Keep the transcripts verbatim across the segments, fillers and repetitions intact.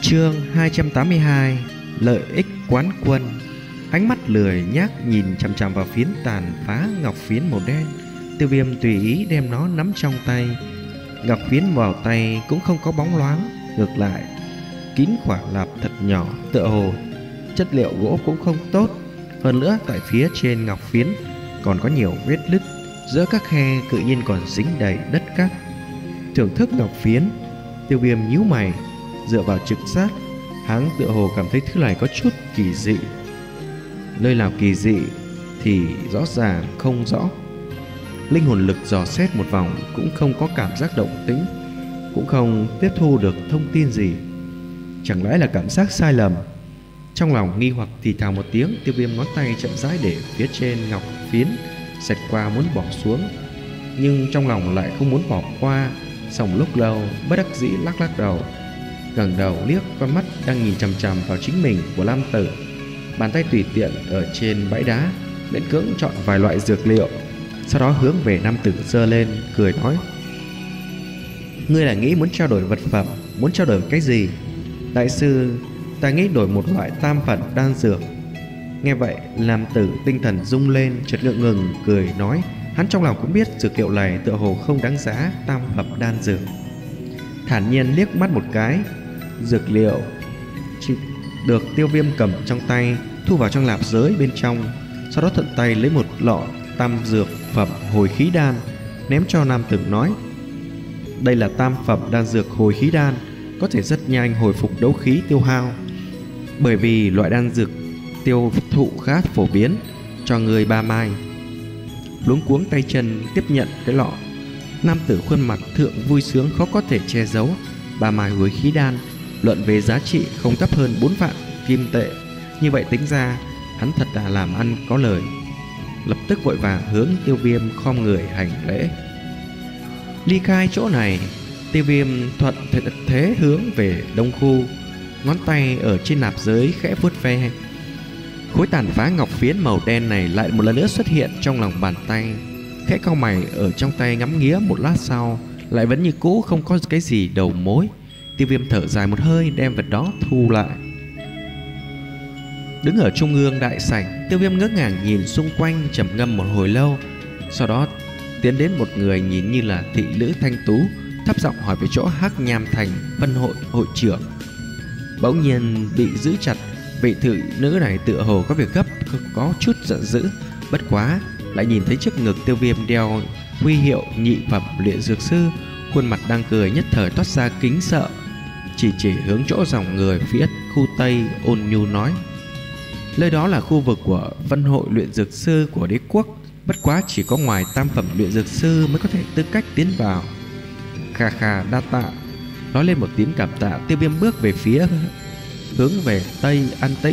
Chương hai trăm tám mươi hai. Lợi ích quán quân. Ánh mắt lười nhác nhìn chằm chằm vào phiến tàn phá ngọc phiến màu đen. Tiêu Viêm tùy ý đem nó nắm trong tay. Ngọc phiến vào tay cũng không có bóng loáng, ngược lại kín khỏa lạp thật nhỏ, tựa hồ chất liệu gỗ cũng không tốt. Hơn nữa tại phía trên ngọc phiến còn có nhiều vết nứt, giữa các khe tự nhiên còn dính đầy đất cát. Thưởng thức ngọc phiến, Tiêu Viêm nhíu mày, dựa vào trực giác, hắn tựa hồ cảm thấy thứ này có chút kỳ dị. Nơi nào kỳ dị thì rõ ràng không rõ. Linh hồn lực dò xét một vòng cũng không có cảm giác động tĩnh, cũng không tiếp thu được thông tin gì. Chẳng lẽ là cảm giác sai lầm? Trong lòng nghi hoặc thì thào một tiếng, Tiêu Viêm ngón tay chậm rãi để phía trên ngọc phiến, xẹt qua muốn bỏ xuống, nhưng trong lòng lại không muốn bỏ qua. Sau một lúc lâu, bất đắc dĩ lắc lắc đầu, ngẩng đầu liếc con mắt đang nhìn chằm chằm vào chính mình của Lam Tử. Bàn tay tùy tiện ở trên bãi đá miễn cưỡng chọn vài loại dược liệu, sau đó hướng về Nam Tử giơ lên, cười nói: "Ngươi là nghĩ muốn trao đổi vật phẩm, muốn trao đổi cái gì?" "Đại sư, ta nghĩ đổi một loại tam phẩm đan dược." Nghe vậy, Nam Tử tinh thần rung lên, chợt ngượng ngừng cười nói, hắn trong lòng cũng biết dược liệu này tựa hồ không đáng giá tam phẩm đan dược. Thản nhiên liếc mắt một cái, dược liệu chỉ được Tiêu Viêm cầm trong tay, thu vào trong lạp giới bên trong, sau đó thuận tay lấy một lọ tam dược phẩm hồi khí đan, ném cho Nam Tử nói: "Đây là tam phẩm đan dược hồi khí đan, có thể rất nhanh hồi phục đấu khí tiêu hao. Bởi vì loại đan dược tiêu thụ khá phổ biến, cho người ba mai." Luống cuống tay chân tiếp nhận cái lọ, Nam Tử khuôn mặt thượng vui sướng khó có thể che giấu. Ba mai hồi khí đan, luận về giá trị không thấp hơn bốn vạn kim tệ. Như vậy tính ra, hắn thật là làm ăn có lời. Lập tức vội vàng hướng Tiêu Viêm khom người hành lễ. Ly khai chỗ này, Tiêu Viêm thuận thế, thế hướng về đông khu, ngón tay ở trên nạp giới khẽ vuốt ve. Khối tàn phá ngọc phiến màu đen này lại một lần nữa xuất hiện trong lòng bàn tay. Khẽ cau mày ở trong tay ngắm nghía một lát sau, lại vẫn như cũ không có cái gì đầu mối. Tiêu Viêm thở dài một hơi, đem vật đó thu lại. Đứng ở trung ương đại sảnh, Tiêu Viêm ngỡ ngàng nhìn xung quanh, trầm ngâm một hồi lâu, sau đó tiến đến một người nhìn như là thị nữ thanh tú, thấp giọng hỏi về chỗ Hắc Nham Thành Vân hội hội trưởng. Bỗng nhiên bị giữ chặt, vị thị nữ này tựa hồ có việc gấp, có chút giận dữ. Bất quá lại nhìn thấy trước ngực Tiêu Viêm đeo huy hiệu nhị phẩm luyện dược sư, khuôn mặt đang cười nhất thời toát ra kính sợ, chỉ chỉ hướng chỗ dòng người phía khu Tây, ôn nhu nói: "Nơi đó là khu vực của Vân hội luyện dược sư của đế quốc, bất quá chỉ có ngoài tam phẩm luyện dược sư mới có thể tư cách tiến vào." Kha kha, đa tạ. Nói lên một tiếng cảm tạ, Tiêu Viêm bước về phía hướng về Tây an tĩnh.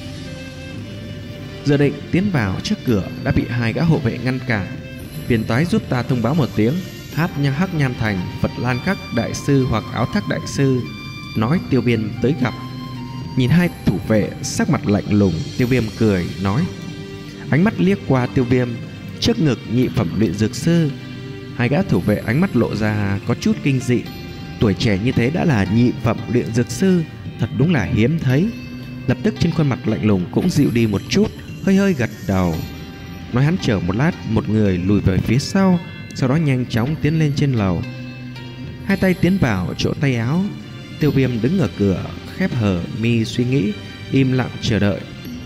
Dự định tiến vào, trước cửa đã bị hai gã hộ vệ ngăn cản. "Phiền toái giúp ta thông báo một tiếng, Hát Nha Hắc Nham Thành Phật Lan Các đại sư hoặc Áo Thác đại sư nói Tiêu Viêm tới gặp." Nhìn hai thủ vệ sắc mặt lạnh lùng, Tiêu Viêm cười nói, ánh mắt liếc qua Tiêu Viêm trước ngực nhị phẩm luyện dược sư. Hai gã thủ vệ ánh mắt lộ ra có chút kinh dị. Tuổi trẻ như thế đã là nhị phẩm luyện dược sư, thật đúng là hiếm thấy. Lập tức trên khuôn mặt lạnh lùng cũng dịu đi một chút, hơi hơi gật đầu, nói hắn chờ một lát. Một người lùi về phía sau, sau đó nhanh chóng tiến lên trên lầu. Hai tay tiến vào chỗ tay áo. Tiêu Viêm đứng ở cửa, khép hờ mi suy nghĩ, im lặng chờ đợi.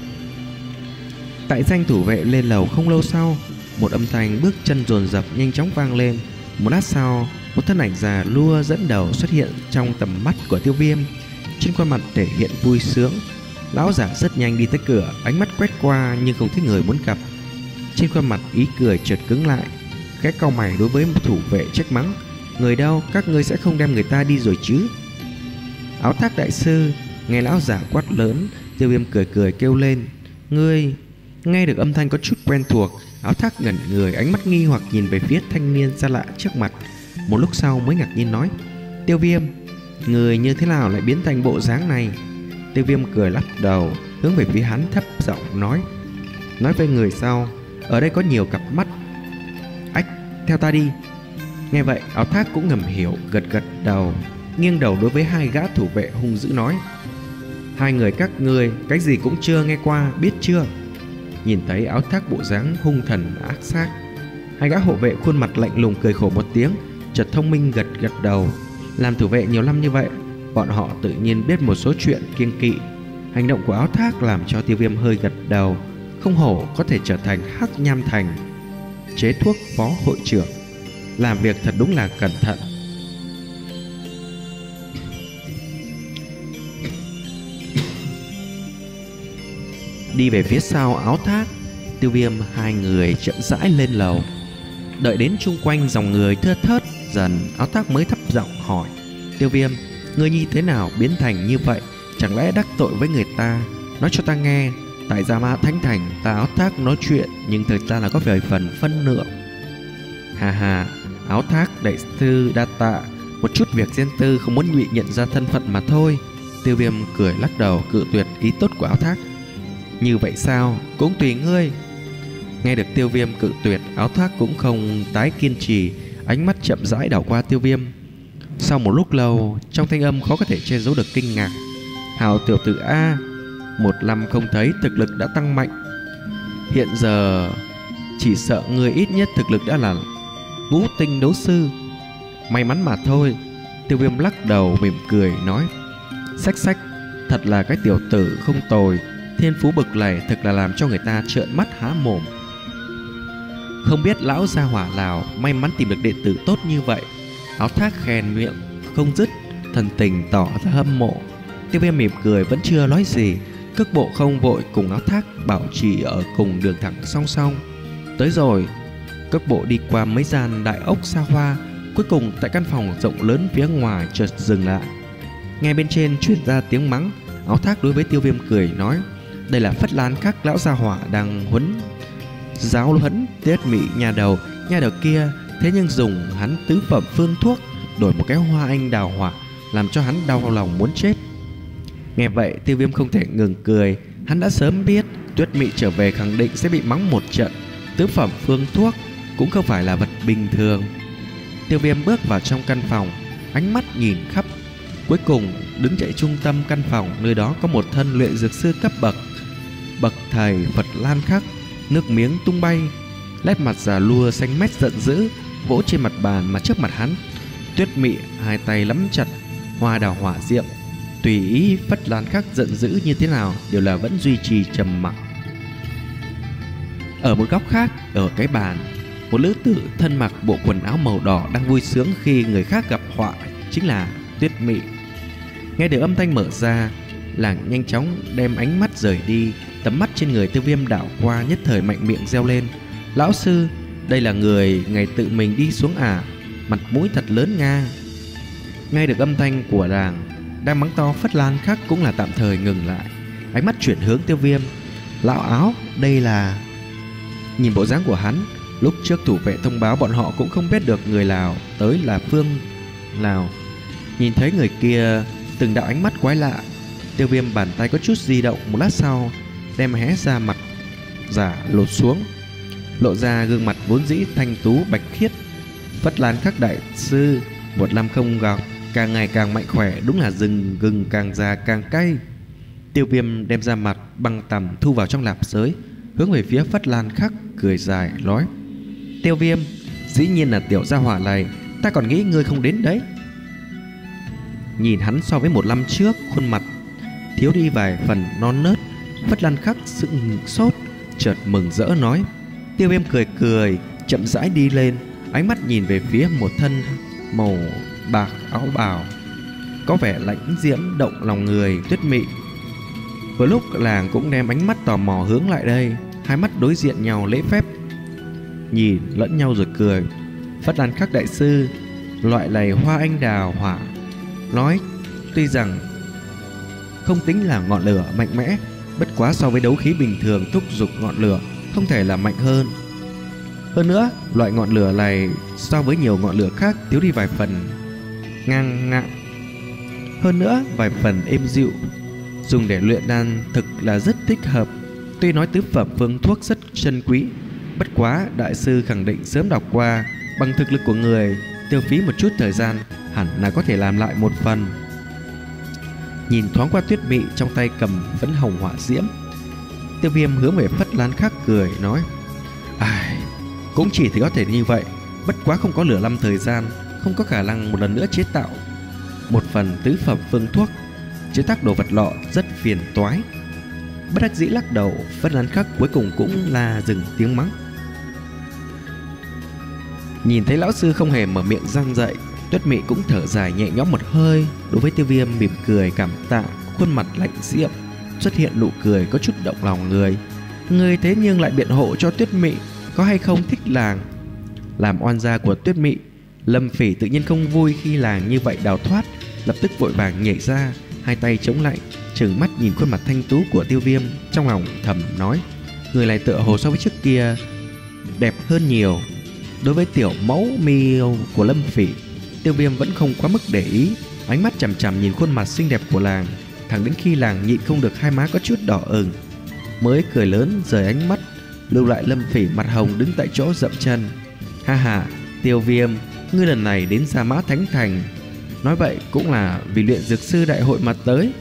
Tại danh thủ vệ lên lầu không lâu sau, một âm thanh bước chân dồn dập nhanh chóng vang lên. Một lát sau, một thân ảnh già lua dẫn đầu xuất hiện trong tầm mắt của Tiêu Viêm, trên khuôn mặt thể hiện vui sướng. Lão giả rất nhanh đi tới cửa, ánh mắt quét qua nhưng không thấy người muốn gặp. Trên khuôn mặt ý cười chợt cứng lại, khẽ cau mày đối với một thủ vệ trách mắng: "Người đâu, các ngươi sẽ không đem người ta đi rồi chứ?" Áo Thác đại sư nghe lão giả quát lớn, Tiêu Viêm cười cười kêu lên: "Ngươi?" Nghe được âm thanh có chút quen thuộc, Áo Thác ngẩn người, ánh mắt nghi hoặc nhìn về phía thanh niên xa lạ trước mặt. Một lúc sau mới ngạc nhiên nói: "Tiêu Viêm, người như thế nào lại biến thành bộ dáng này?" Tiêu Viêm cười lắc đầu, hướng về phía hắn thấp giọng nói: "Nói với người sau, ở đây có nhiều cặp mắt. Ách, theo ta đi." Nghe vậy, Áo Thác cũng ngầm hiểu, gật gật đầu. nghiêng đầu đối với hai gã thủ vệ hung dữ nói: hai người các ngươi cái gì cũng chưa nghe qua, biết chưa? Nhìn thấy Áo Thác bộ dáng hung thần ác sát, hai gã hộ vệ khuôn mặt lạnh lùng cười khổ một tiếng, chợt thông minh gật gật đầu. Làm thủ vệ nhiều năm như vậy, bọn họ tự nhiên biết một số chuyện kiêng kỵ. Hành động của Áo Thác làm cho Tiêu Viêm hơi gật đầu. Không hổ có thể trở thành Hắc Nham Thành chế thuốc phó hội trưởng, làm việc thật đúng là cẩn thận. Đi về phía sau Áo Thác, Tiêu Viêm hai người chậm rãi lên lầu. Đợi đến chung quanh dòng người thưa thớt dần, Áo Thác mới thấp giọng hỏi: Tiêu Viêm, ngươi như thế nào biến thành như vậy? Chẳng lẽ đắc tội với người ta? Nói cho ta nghe. Tại Gia Ma Thánh Thành, ta Áo Thác nói chuyện, nhưng thực ra là có vài phần phân lượng. Hà hà, Áo Thác đại sư đa tạ, một chút việc riêng tư không muốn bị nhận ra thân phận mà thôi. Tiêu Viêm cười lắc đầu cự tuyệt ý tốt của Áo Thác. Như vậy sao? Cũng tùy ngươi. Nghe được Tiêu Viêm cự tuyệt, Áo Thác cũng không tái kiên trì, ánh mắt chậm rãi đảo qua Tiêu Viêm. Sau một lúc lâu, trong thanh âm khó có thể che giấu được kinh ngạc: Hào tiểu tử A, một năm không thấy thực lực đã tăng mạnh. Hiện giờ chỉ sợ người ít nhất thực lực đã là ngũ tinh đấu sư. May mắn mà thôi. Tiêu Viêm lắc đầu mỉm cười nói: Xách xách, thật là cái tiểu tử không tồi. Thiên phú bực này thực là làm cho người ta trợn mắt há mồm. Không biết lão gia hỏa nào may mắn tìm được đệ tử tốt như vậy. Áo Thác khen miệng không dứt, thần tình tỏ ra hâm mộ. Tiêu Viêm mỉm cười vẫn chưa nói gì, cước bộ không vội cùng Áo Thác bảo trì ở cùng đường thẳng song song. Tới rồi, cước bộ đi qua mấy gian đại ốc xa hoa, cuối cùng tại căn phòng rộng lớn phía ngoài chợt dừng lại. Nghe bên trên truyền ra tiếng mắng, Áo Thác đối với Tiêu Viêm cười nói: Đây là Phất Lan Khắc lão gia hỏa đang huấn giáo huấn Tiết Mị nhà đầu. Nhà đầu kia thế nhưng dùng hắn tứ phẩm phương thuốc đổi một cái hoa anh đào hỏa, làm cho hắn đau lòng muốn chết. Nghe vậy Tiêu Viêm không thể ngừng cười. Hắn đã sớm biết Tuyết Mị trở về khẳng định sẽ bị mắng một trận. Tứ phẩm phương thuốc cũng không phải là vật bình thường. Tiêu Viêm bước vào trong căn phòng, ánh mắt nhìn khắp. Cuối cùng đứng chạy trung tâm căn phòng, nơi đó có một thân luyện dược sư cấp bậc bậc thầy Phật Lan Khắc, nước miếng tung bay, nét mặt già lua xanh mét giận dữ, vỗ trên mặt bàn mà trước mặt hắn. Tuyết Mị hai tay nắm chặt hoa đào hỏa diệm, tùy ý Phất Lan Khắc giận dữ như thế nào đều là vẫn duy trì trầm mặc. Ở một góc khác, ở cái bàn, một nữ tử thân mặc bộ quần áo màu đỏ đang vui sướng khi người khác gặp họa, chính là Tuyết Mị. Nghe được âm thanh mở ra, nàng nhanh chóng đem ánh mắt rời đi. Tầm mắt trên người Tiêu Viêm đảo qua, nhất thời mạnh miệng reo lên: Lão sư, đây là người ngày tự mình đi xuống à? Mặt mũi thật lớn nga. Nghe được âm thanh của nàng đang mắng to, Phất Lan Khắc cũng là tạm thời ngừng lại, ánh mắt chuyển hướng Tiêu Viêm: Lão Áo, đây là... Nhìn bộ dáng của hắn, lúc trước thủ vệ thông báo bọn họ cũng không biết được người Lào tới là phương Lào. Nhìn thấy người kia, từng đạo ánh mắt quái lạ. Tiêu Viêm bàn tay có chút di động, một lát sau đem hé ra mặt giả lột xuống, lộ ra gương mặt vốn dĩ thanh tú bạch khiết. Phất Lan Khắc đại sư, một năm không gặp, càng ngày càng mạnh khỏe, đúng là rừng gừng càng già càng cay. Tiêu Viêm đem ra mặt băng tằm thu vào trong lạp giới, hướng về phía Phất Lan Khắc cười dài nói: Tiêu Viêm, dĩ nhiên là tiểu gia hỏa này, ta còn nghĩ ngươi không đến đấy. Nhìn hắn so với một năm trước, khuôn mặt thiếu đi vài phần non nớt, Phất Lan Khắc sững sốt, chợt mừng rỡ nói. Tiêu Viêm cười cười, chậm rãi đi lên, ánh mắt nhìn về phía một thân màu bạc áo bào có vẻ lãnh diễm động lòng người Tuyết Mị. Vừa lúc làng cũng đem ánh mắt tò mò hướng lại đây, hai mắt đối diện nhau lễ phép nhìn lẫn nhau rồi cười. Phất Lan Khắc đại sư, loại này hoa anh đào hỏa nói tuy rằng không tính là ngọn lửa mạnh mẽ, bất quá so với đấu khí bình thường thúc giục ngọn lửa không thể là mạnh hơn. Hơn nữa, loại ngọn lửa này so với nhiều ngọn lửa khác thiếu đi vài phần ngang ngạo, hơn nữa vài phần êm dịu, dùng để luyện đan thực là rất thích hợp. Tuy nói tứ phẩm phương thuốc rất chân quý, bất quá đại sư khẳng định sớm đọc qua, bằng thực lực của người tiêu phí một chút thời gian, hẳn là có thể làm lại một phần. Nhìn thoáng qua Tuyết Mị trong tay cầm phấn hồng hỏa diễm, Tiêu Viêm hướng về Phất Lan Khắc cười nói: ai, cũng chỉ thì có thể như vậy, bất quá không có nửa năm thời gian, không có khả năng một lần nữa chế tạo một phần tứ phẩm phương thuốc. Chế tác đồ vật lọ rất phiền toái. Bất đắc dĩ lắc đầu, Phất Lan Khắc cuối cùng cũng là dừng tiếng mắng. Nhìn thấy lão sư không hề mở miệng răng dậy, Tuyết Mị cũng thở dài nhẹ nhõm một hơi, đối với Tiêu Viêm mỉm cười cảm tạ, khuôn mặt lạnh diệm xuất hiện nụ cười có chút động lòng người. Người thế nhưng lại biện hộ cho Tuyết Mị, có hay không thích làng. Làm oan gia của Tuyết Mị, Lâm Phỉ tự nhiên không vui khi làng như vậy đào thoát, lập tức vội vàng nhảy ra, hai tay chống lại, trừng mắt nhìn khuôn mặt thanh tú của Tiêu Viêm, trong lòng thầm nói: người này tựa hồ so với trước kia đẹp hơn nhiều. Đối với tiểu mẫu miêu của Lâm Phỉ, Tiêu Viêm vẫn không quá mức để ý, ánh mắt chằm chằm nhìn khuôn mặt xinh đẹp của làng, thẳng đến khi làng nhịn không được hai má có chút đỏ ửng, mới cười lớn rời ánh mắt, lưu lại Lâm Phỉ mặt hồng đứng tại chỗ dậm chân. Ha ha, Tiêu Viêm, ngươi lần này đến Gia Mã Thánh Thành, nói vậy cũng là vì luyện dược sư đại hội mà tới.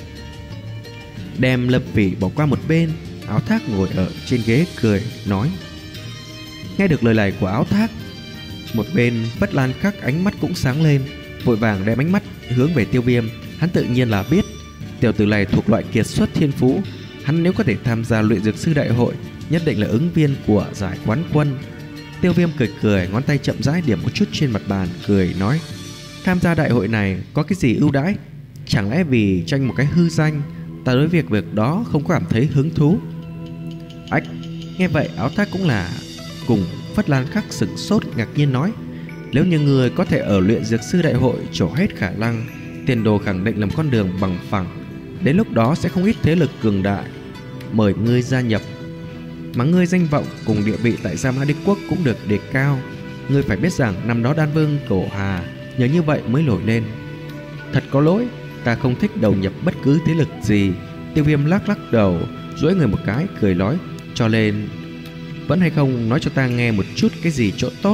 Đem Lâm Phỉ bỏ qua một bên, Áo Thác ngồi ở trên ghế cười nói. Nghe được lời này của Áo Thác, một bên Phất Lan Khắc ánh mắt cũng sáng lên, vội vàng đem ánh mắt hướng về Tiêu Viêm. Hắn tự nhiên là biết tiểu tử này thuộc loại kiệt xuất thiên phú, hắn nếu có thể tham gia luyện dược sư đại hội, nhất định là ứng viên của giải quán quân. Tiêu Viêm cười cười, ngón tay chậm rãi điểm một chút trên mặt bàn, cười nói: tham gia đại hội này có cái gì ưu đãi? Chẳng lẽ vì tranh một cái hư danh, ta đối việc việc đó không có cảm thấy hứng thú? Ách, nghe vậy Áo Thác cũng là cùng Phất Lan Khắc sửng sốt ngạc nhiên nói: nếu như người có thể ở luyện dược sư đại hội trổ hết khả năng, tiền đồ khẳng định làm con đường bằng phẳng, đến lúc đó sẽ không ít thế lực cường đại mời ngươi gia nhập, mà ngươi danh vọng cùng địa vị tại Gia Mã Đế Quốc cũng được đề cao. Ngươi phải biết rằng năm đó Đan Vương Cổ Hà nhờ như vậy mới nổi lên. Thật có lỗi, ta không thích đầu nhập bất cứ thế lực gì. Tiêu Viêm lắc lắc đầu, duỗi người một cái cười nói: cho nên vẫn hay không nói cho ta nghe một chút cái gì chỗ tốt.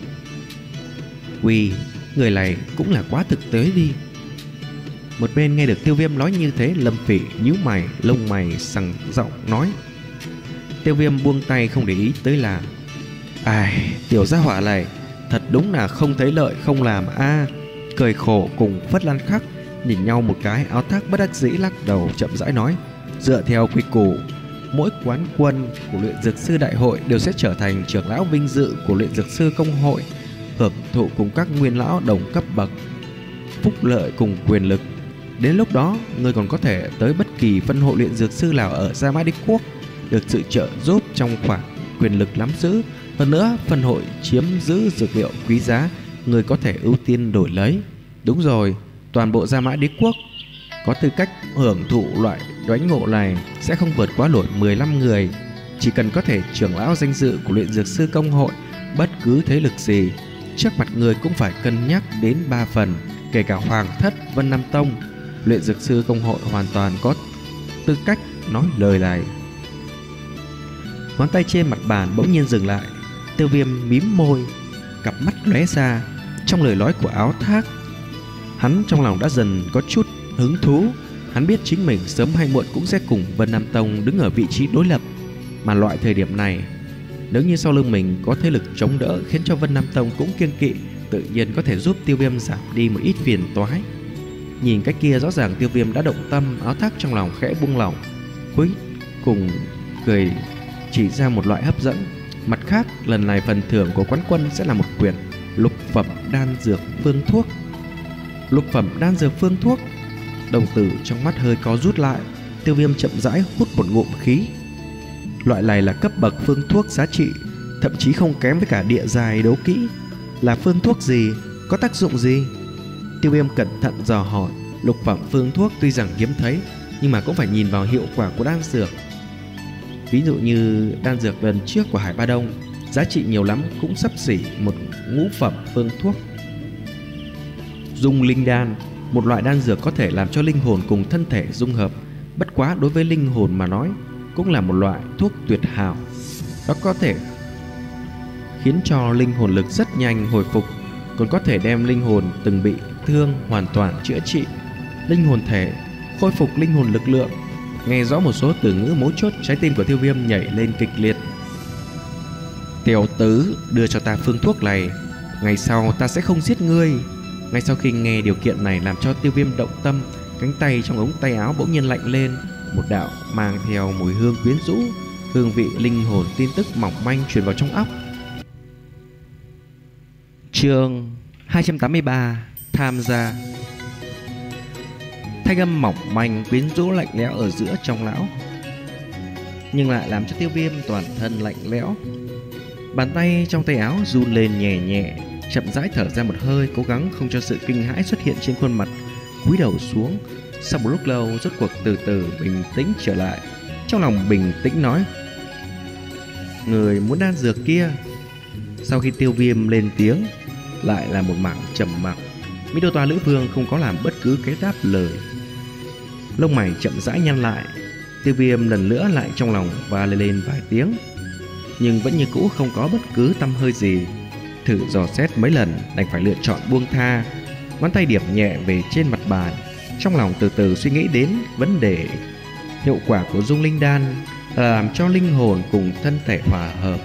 Uy, người này cũng là quá thực tế đi. Một bên nghe được Tiêu Viêm nói như thế, Lâm Phỉ nhíu mày, lông mày sằng giọng nói. Tiêu Viêm buông tay không để ý tới là: ai, tiểu gia hỏa này thật đúng là không thấy lợi không làm a. À, cười khổ cùng Phất Lan Khắc nhìn nhau một cái. Áo Thác bất đắc dĩ lắc đầu chậm rãi nói: dựa theo quy củ, mỗi quán quân của luyện dược sư đại hội đều sẽ trở thành trưởng lão vinh dự của luyện dược sư công hội, hưởng thụ cùng các nguyên lão đồng cấp bậc phúc lợi cùng quyền lực. Đến lúc đó, ngươi còn có thể tới bất kỳ phân hội luyện dược sư nào ở Gia Mã Đế Quốc, được sự trợ giúp trong khoản quyền lực nắm giữ. Hơn nữa, phân hội chiếm giữ dược liệu quý giá, ngươi có thể ưu tiên đổi lấy. Đúng rồi, toàn bộ Gia Mã Đế Quốc có tư cách hưởng thụ loại đoánh ngộ này sẽ không vượt quá nổi mười lăm người. Chỉ cần có thể trưởng lão danh dự của luyện dược sư công hội, bất cứ thế lực gì trước mặt người cũng phải cân nhắc đến ba phần, kể cả Hoàng Thất, Vân Nam Tông. Luyện dược sư công hội hoàn toàn có tư cách nói lời này. Ngón tay trên mặt bàn bỗng nhiên dừng lại. Tiêu Viêm mím môi, cặp mắt lóe ra. Trong lời nói của Áo Thác, hắn trong lòng đã dần có chút hứng thú. Hắn biết chính mình sớm hay muộn cũng sẽ cùng Vân Nam Tông đứng ở vị trí đối lập. Mà loại thời điểm này, nếu như sau lưng mình có thế lực chống đỡ khiến cho Vân Nam Tông cũng kiêng kỵ, tự nhiên có thể giúp Tiêu Viêm giảm đi một ít phiền toái. Nhìn cái kia rõ ràng Tiêu Viêm đã động tâm. Áo Thác trong lòng khẽ buông lỏng, cuối cùng cười chỉ ra một loại hấp dẫn. Mặt khác, lần này phần thưởng của quán quân sẽ là một quyển lục phẩm đan dược phương thuốc. Lục phẩm đan dược phương thuốc. Đồng tử trong mắt hơi có rút lại. Tiêu Viêm chậm rãi hút một ngụm khí. Loại này là cấp bậc phương thuốc giá trị, thậm chí không kém với cả địa dài đấu kỹ. Là phương thuốc gì? Có tác dụng gì? Tiêu Viêm cẩn thận dò hỏi. Lục phẩm phương thuốc tuy rằng hiếm thấy, nhưng mà cũng phải nhìn vào hiệu quả của đan dược. Ví dụ như đan dược lần trước của Hải Ba Đông, giá trị nhiều lắm cũng xấp xỉ một ngũ phẩm phương thuốc. Dung linh đan, một loại đan dược có thể làm cho linh hồn cùng thân thể dung hợp. Bất quá đối với linh hồn mà nói, cũng là một loại thuốc tuyệt hảo. Nó có thể khiến cho linh hồn lực rất nhanh hồi phục. còn có thể đem linh hồn từng bị thương hoàn toàn chữa trị, linh hồn thể, khôi phục linh hồn lực lượng. Nghe rõ một số từ ngữ mấu chốt, trái tim của Tiêu Viêm nhảy lên kịch liệt. Tiểu tứ, đưa cho ta phương thuốc này, ngày sau ta sẽ không giết ngươi. Ngay sau khi nghe điều kiện này làm cho Tiêu Viêm động tâm, cánh tay trong ống tay áo bỗng nhiên lạnh lên, một đạo mang theo mùi hương quyến rũ, hương vị linh hồn tin tức mỏng manh truyền vào trong óc. Chương hai trăm tám mươi ba, tham gia. Thanh âm mỏng manh quyến rũ lạnh lẽo ở giữa trong lão, nhưng lại làm cho Tiêu Viêm toàn thân lạnh lẽo. Bàn tay trong tay áo run lên nhẹ nhẹ, chậm rãi thở ra một hơi, cố gắng không cho sự kinh hãi xuất hiện trên khuôn mặt, cúi đầu xuống. Sau một lúc lâu, rốt cuộc từ từ bình tĩnh trở lại, trong lòng bình tĩnh nói: người muốn đan dược kia. Sau khi Tiêu Viêm lên tiếng, lại là một mảng trầm mặc. Mỹ Đô Toa Lữ Vương không có làm bất cứ cái đáp lời, lông mày chậm rãi nhăn lại. Tiêu Viêm lần nữa lại trong lòng và lên lên vài tiếng, nhưng vẫn như cũ không có bất cứ tăm hơi gì. Thử dò xét mấy lần, đành phải lựa chọn buông tha. Ngón tay điểm nhẹ về trên mặt bàn, trong lòng từ từ suy nghĩ đến vấn đề. Hiệu quả của dung linh đan là làm cho linh hồn cùng thân thể hòa hợp.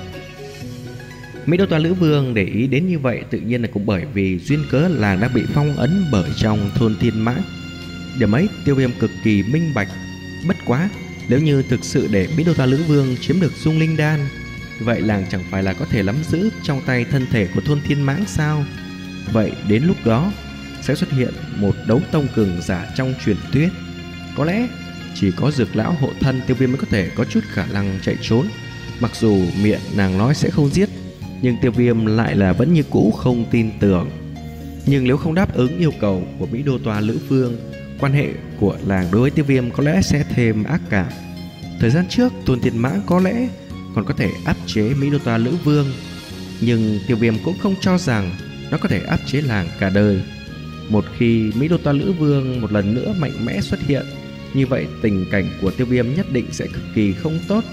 Mỹ Đô Toa Lữ Vương để ý đến như vậy tự nhiên là cũng bởi vì duyên cớ làng đang bị phong ấn bởi trong thôn Thiên Mãng. Điểm ấy Tiêu Viêm cực kỳ minh bạch. Bất quá, nếu như thực sự để Mỹ Đô Toa Lữ Vương chiếm được dung linh đan, vậy làng chẳng phải là có thể nắm giữ trong tay thân thể của thôn Thiên Mãng sao? Vậy đến lúc đó sẽ xuất hiện một đấu tông cường giả trong truyền thuyết. Có lẽ chỉ có Dược lão hộ thân Tiêu Viêm mới có thể có chút khả năng chạy trốn. Mặc dù miệng nàng nói sẽ không giết, nhưng Tiêu Viêm lại là vẫn như cũ không tin tưởng. Nhưng nếu không đáp ứng yêu cầu của Mỹ Đô Toa Lữ Vương, quan hệ của làng đối với Tiêu Viêm có lẽ sẽ thêm ác cảm. Thời gian trước Tôn Thiên Mãng có lẽ còn có thể áp chế Mỹ Đô Toa Lữ Vương, nhưng Tiêu Viêm cũng không cho rằng nó có thể áp chế làng cả đời. Một khi Mỹ Đô Toa Lữ Vương một lần nữa mạnh mẽ xuất hiện, như vậy tình cảnh của Tiêu Viêm nhất định sẽ cực kỳ không tốt.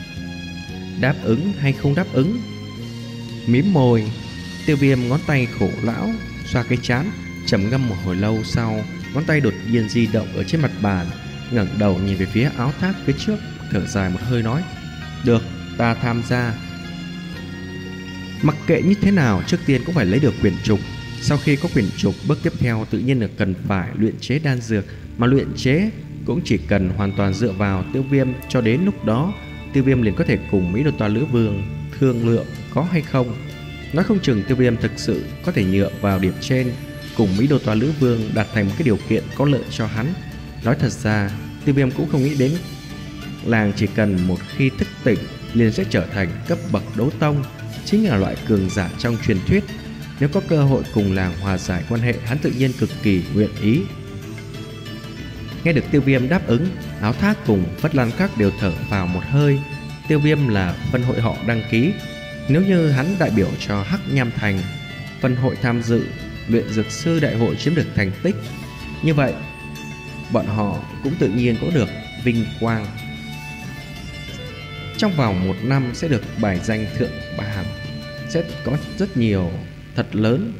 Đáp ứng hay không đáp ứng? Mím môi, Tiêu Viêm ngón tay khổ lão xoa cái trán, trầm ngâm một hồi lâu sau, ngón tay đột nhiên di động ở trên mặt bàn, ngẩng đầu nhìn về phía áo thác phía trước, thở dài một hơi nói: được, ta tham gia. Mặc kệ như thế nào, trước tiên cũng phải lấy được quyển trục. Sau khi có quyển trục, bước tiếp theo tự nhiên là cần phải luyện chế đan dược, mà luyện chế cũng chỉ cần hoàn toàn dựa vào Tiêu Viêm. Cho đến lúc đó, Tiêu Viêm liền có thể cùng Mỹ Đô Toa Lữ Vương thương lượng có hay không. Nói không chừng Tiêu Viêm thực sự có thể dựa vào điểm trên, cùng Mỹ Đô Toa Lữ Vương đạt thành một cái điều kiện có lợi cho hắn. Nói thật ra, Tiêu Viêm cũng không nghĩ đến làng chỉ cần một khi thức tỉnh liền sẽ trở thành cấp bậc đấu tông, chính là loại cường giả trong truyền thuyết. Nếu có cơ hội cùng làng hòa giải quan hệ, hắn tự nhiên cực kỳ nguyện ý. Nghe được Tiêu Viêm đáp ứng, áo thác cùng Phất Lan Các đều thở vào một hơi. Tiêu Viêm là phân hội họ đăng ký, nếu như hắn đại biểu cho Hắc Nham Thành, phân hội tham dự luyện dược sư đại hội chiếm được thành tích, như vậy bọn họ cũng tự nhiên có được vinh quang. Trong vòng một năm sẽ được bài danh thượng bảng, sẽ có rất nhiều thật lớn.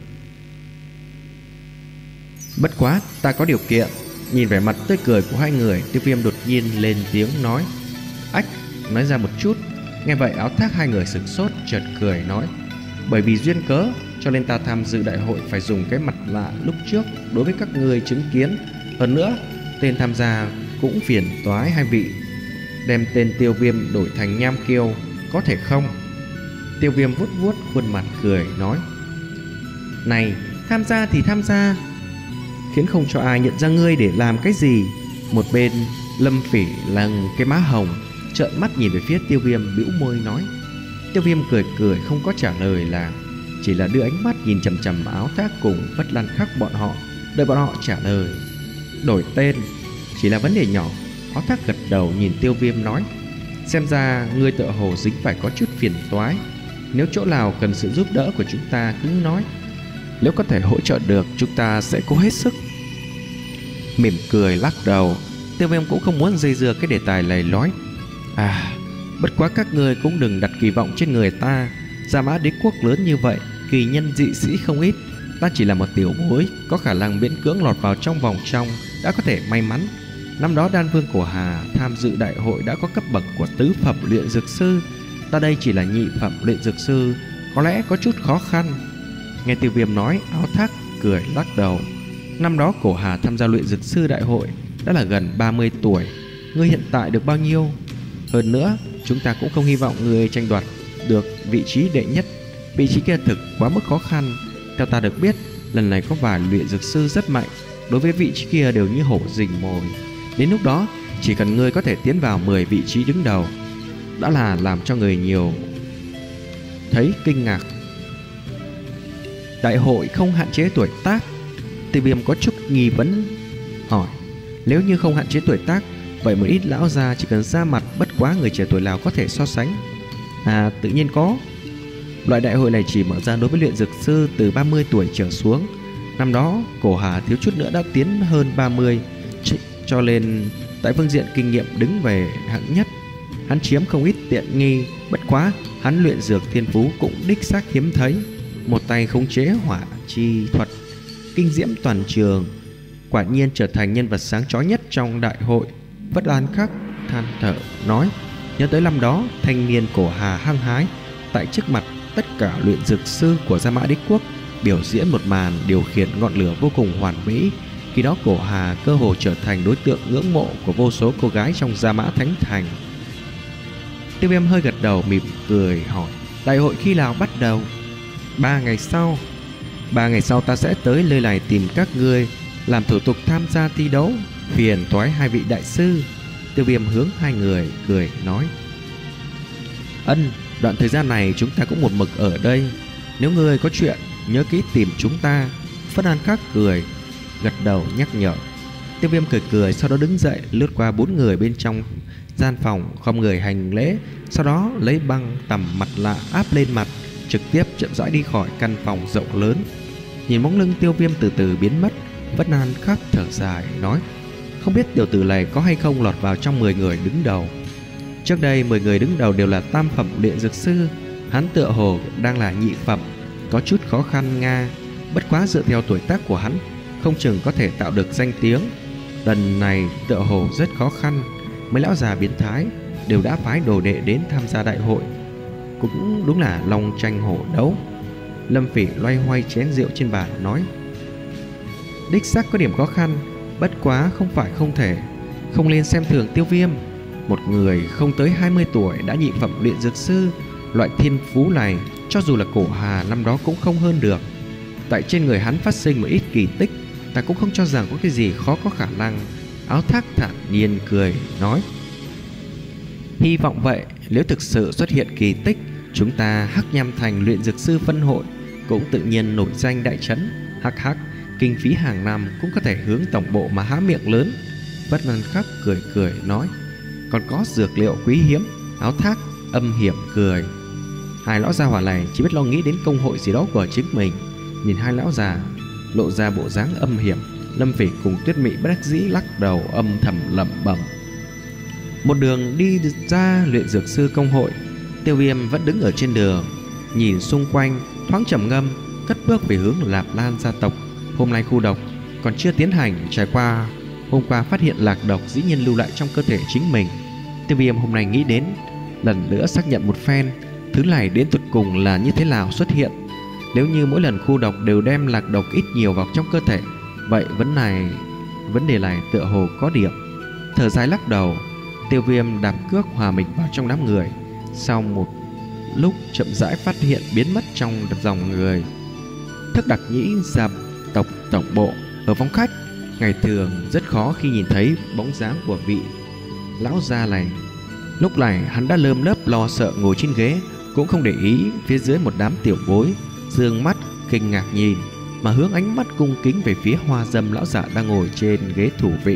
Bất quá ta có điều kiện. Nhìn vẻ mặt tươi cười của hai người, Tiêu Viêm đột nhiên lên tiếng nói: ách, nói ra một chút. Nghe vậy áo thác hai người sửng sốt, chợt cười nói: bởi vì duyên cớ cho nên ta tham dự đại hội phải dùng cái mặt lạ lúc trước đối với các người chứng kiến. Hơn nữa tên tham gia cũng phiền toái hai vị, đem tên Tiêu Viêm đổi thành Nham Kiêu có thể không? Tiêu Viêm vuốt vuốt khuôn mặt cười nói: này, tham gia thì tham gia, khiến không cho ai nhận ra ngươi để làm cái gì. Một bên Lâm Phỉ lằng cái má hồng, trợn mắt nhìn về phía Tiêu Viêm, bĩu môi nói. Tiêu Viêm cười cười không có trả lời là, chỉ là đưa ánh mắt nhìn chằm chằm áo thác cùng Phất Lan Khắc bọn họ, đợi bọn họ trả lời. Đổi tên chỉ là vấn đề nhỏ. Áo thác gật đầu nhìn Tiêu Viêm nói: xem ra ngươi tựa hồ dính phải có chút phiền toái. Nếu chỗ nào cần sự giúp đỡ của chúng ta cứ nói, nếu có thể hỗ trợ được chúng ta sẽ cố hết sức. Mỉm cười lắc đầu, Tiêu Viêm cũng không muốn dây dưa cái đề tài này, nói: à, bất quá các ngươi cũng đừng đặt kỳ vọng trên người ta. Gia Mã Đế quốc lớn như vậy, kỳ nhân dị sĩ không ít, Ta chỉ là một tiểu bối, có khả năng miễn cưỡng lọt vào trong vòng trong, đã có thể may mắn. Năm đó Đan Vương Cổ Hà tham dự đại hội đã có cấp bậc của tứ phẩm luyện dược sư, ta đây chỉ là nhị phẩm luyện dược sư, có lẽ có chút khó khăn. Nghe Tiêu Viêm nói, Áo Thác cười lắc đầu. Năm đó Cổ Hà tham gia luyện dược sư đại hội đã là gần ba mươi tuổi, ngươi hiện tại được bao nhiêu? Hơn nữa, chúng ta cũng không hy vọng ngươi tranh đoạt được vị trí đệ nhất. Vị trí kia thực quá mức khó khăn. Theo ta được biết, lần này có vài luyện dược sư rất mạnh, đối với vị trí kia đều như hổ rình mồi. Đến lúc đó, chỉ cần ngươi có thể tiến vào mười vị trí đứng đầu, đã là làm cho người nhiều thấy kinh ngạc. Đại hội không hạn chế tuổi tác. Tiêu Viêm có chút nghi vấn hỏi, nếu như không hạn chế tuổi tác, vậy một ít lão già chỉ cần ra mặt, bất quá người trẻ tuổi nào có thể so sánh? À, tự nhiên có. Loại đại hội này chỉ mở ra đối với luyện dược sư từ ba mươi tuổi trở xuống. Năm đó Cổ Hà thiếu chút nữa đã tiến hơn ba mươi, cho nên tại phương diện kinh nghiệm đứng về hạng nhất. Hắn chiếm không ít tiện nghi, bất quá hắn luyện dược thiên phú cũng đích xác hiếm thấy. Một tay khống chế hỏa chi thuật, kinh diễm toàn trường, quả nhiên trở thành nhân vật sáng chói nhất trong đại hội. Vất An Khắc than thở nói, nhớ tới năm đó thanh niên Cổ Hà hăng hái tại trước mặt tất cả luyện dược sư của Gia Mã Đế Quốc biểu diễn một màn điều khiển ngọn lửa vô cùng hoàn mỹ. Khi đó Cổ Hà cơ hồ trở thành đối tượng ngưỡng mộ của vô số cô gái trong Gia Mã Thánh Thành. Tiêu Viêm hơi gật đầu mỉm cười hỏi, đại hội khi nào bắt đầu? Ba ngày sau. Ba ngày sau ta sẽ tới nơi này tìm các ngươi, làm thủ tục tham gia thi đấu. Phiền toái hai vị đại sư. Tiêu Viêm hướng hai người cười nói, ân, đoạn thời gian này chúng ta cũng một mực ở đây, nếu ngươi có chuyện nhớ kỹ tìm chúng ta. Phất An Khắc cười gật đầu nhắc nhở. Tiêu Viêm cười cười, sau đó đứng dậy lướt qua bốn người bên trong gian phòng, không người hành lễ, sau đó lấy băng tằm mặt lạ áp lên mặt, trực tiếp chậm rãi đi khỏi căn phòng rộng lớn. Nhìn bóng lưng Tiêu Viêm từ từ biến mất, Phất An Khắc thở dài nói, không biết tiểu tử này có hay không lọt vào trong mười người đứng đầu. Trước đây mười người đứng đầu đều là tam phẩm luyện dược sư, hắn tựa hồ đang là nhị phẩm, có chút khó khăn nga. Bất quá dựa theo tuổi tác của hắn, không chừng có thể tạo được danh tiếng. Lần này tựa hồ rất khó khăn. Mấy lão già biến thái đều đã phái đồ đệ đến tham gia đại hội, cũng đúng là long tranh hổ đấu. Lâm Phỉ loay hoay chén rượu trên bàn nói, đích xác có điểm khó khăn, bất quá không phải không thể. Không nên xem thường Tiêu Viêm. Một người không tới hai mươi tuổi đã nhị phẩm luyện dược sư, loại thiên phú này cho dù là Cổ Hà năm đó cũng không hơn được. Tại trên người hắn phát sinh một ít kỳ tích, ta cũng không cho rằng có cái gì khó có khả năng. Áo Thác thản nhiên cười nói, hy vọng vậy. Nếu thực sự xuất hiện kỳ tích, chúng ta Hắc Nham Thành luyện dược sư phân hội cũng tự nhiên nổi danh đại trấn. Hắc hắc, kinh phí hàng năm cũng có thể hướng tổng bộ mà há miệng lớn. Vất An Khắc cười cười nói, còn có dược liệu quý hiếm. Áo Thác âm hiểm cười. Hai lão già hỏa này chỉ biết lo nghĩ đến công hội gì đó của chính mình. Nhìn hai lão già lộ ra bộ dáng âm hiểm, Lâm Phỉ cùng Tuyết Mị bất đắc dĩ lắc đầu âm thầm lẩm bẩm. Một đường đi ra luyện dược sư công hội, Tiêu Viêm vẫn đứng ở trên đường, nhìn xung quanh, thoáng trầm ngâm, cất bước về hướng Lạp Lan gia tộc. Hôm nay khu độc còn chưa tiến hành, trải qua hôm qua phát hiện lạc độc dĩ nhiên lưu lại trong cơ thể chính mình. Tiêu Viêm hôm nay nghĩ đến lần nữa xác nhận một phen, thứ này đến tột cùng là như thế nào xuất hiện. Nếu như mỗi lần khu độc đều đem lạc độc ít nhiều vào trong cơ thể, vậy vấn này vấn đề này tựa hồ có điểm. Thở dài lắc đầu, Tiêu Viêm đạp cước hòa mình vào trong đám người, sau một lúc chậm rãi phát hiện biến mất trong dòng người. Thức Đặc Nhĩ gia tộc tổng bộ ở phòng khách, ngày thường rất khó khi nhìn thấy bóng dáng của vị lão gia này. Lúc này hắn đã lơm lớp lo sợ ngồi trên ghế, cũng không để ý phía dưới một đám tiểu bối dương mắt kinh ngạc nhìn, mà hướng ánh mắt cung kính về phía Hoa Dâm lão giả đang ngồi trên ghế thủ vị.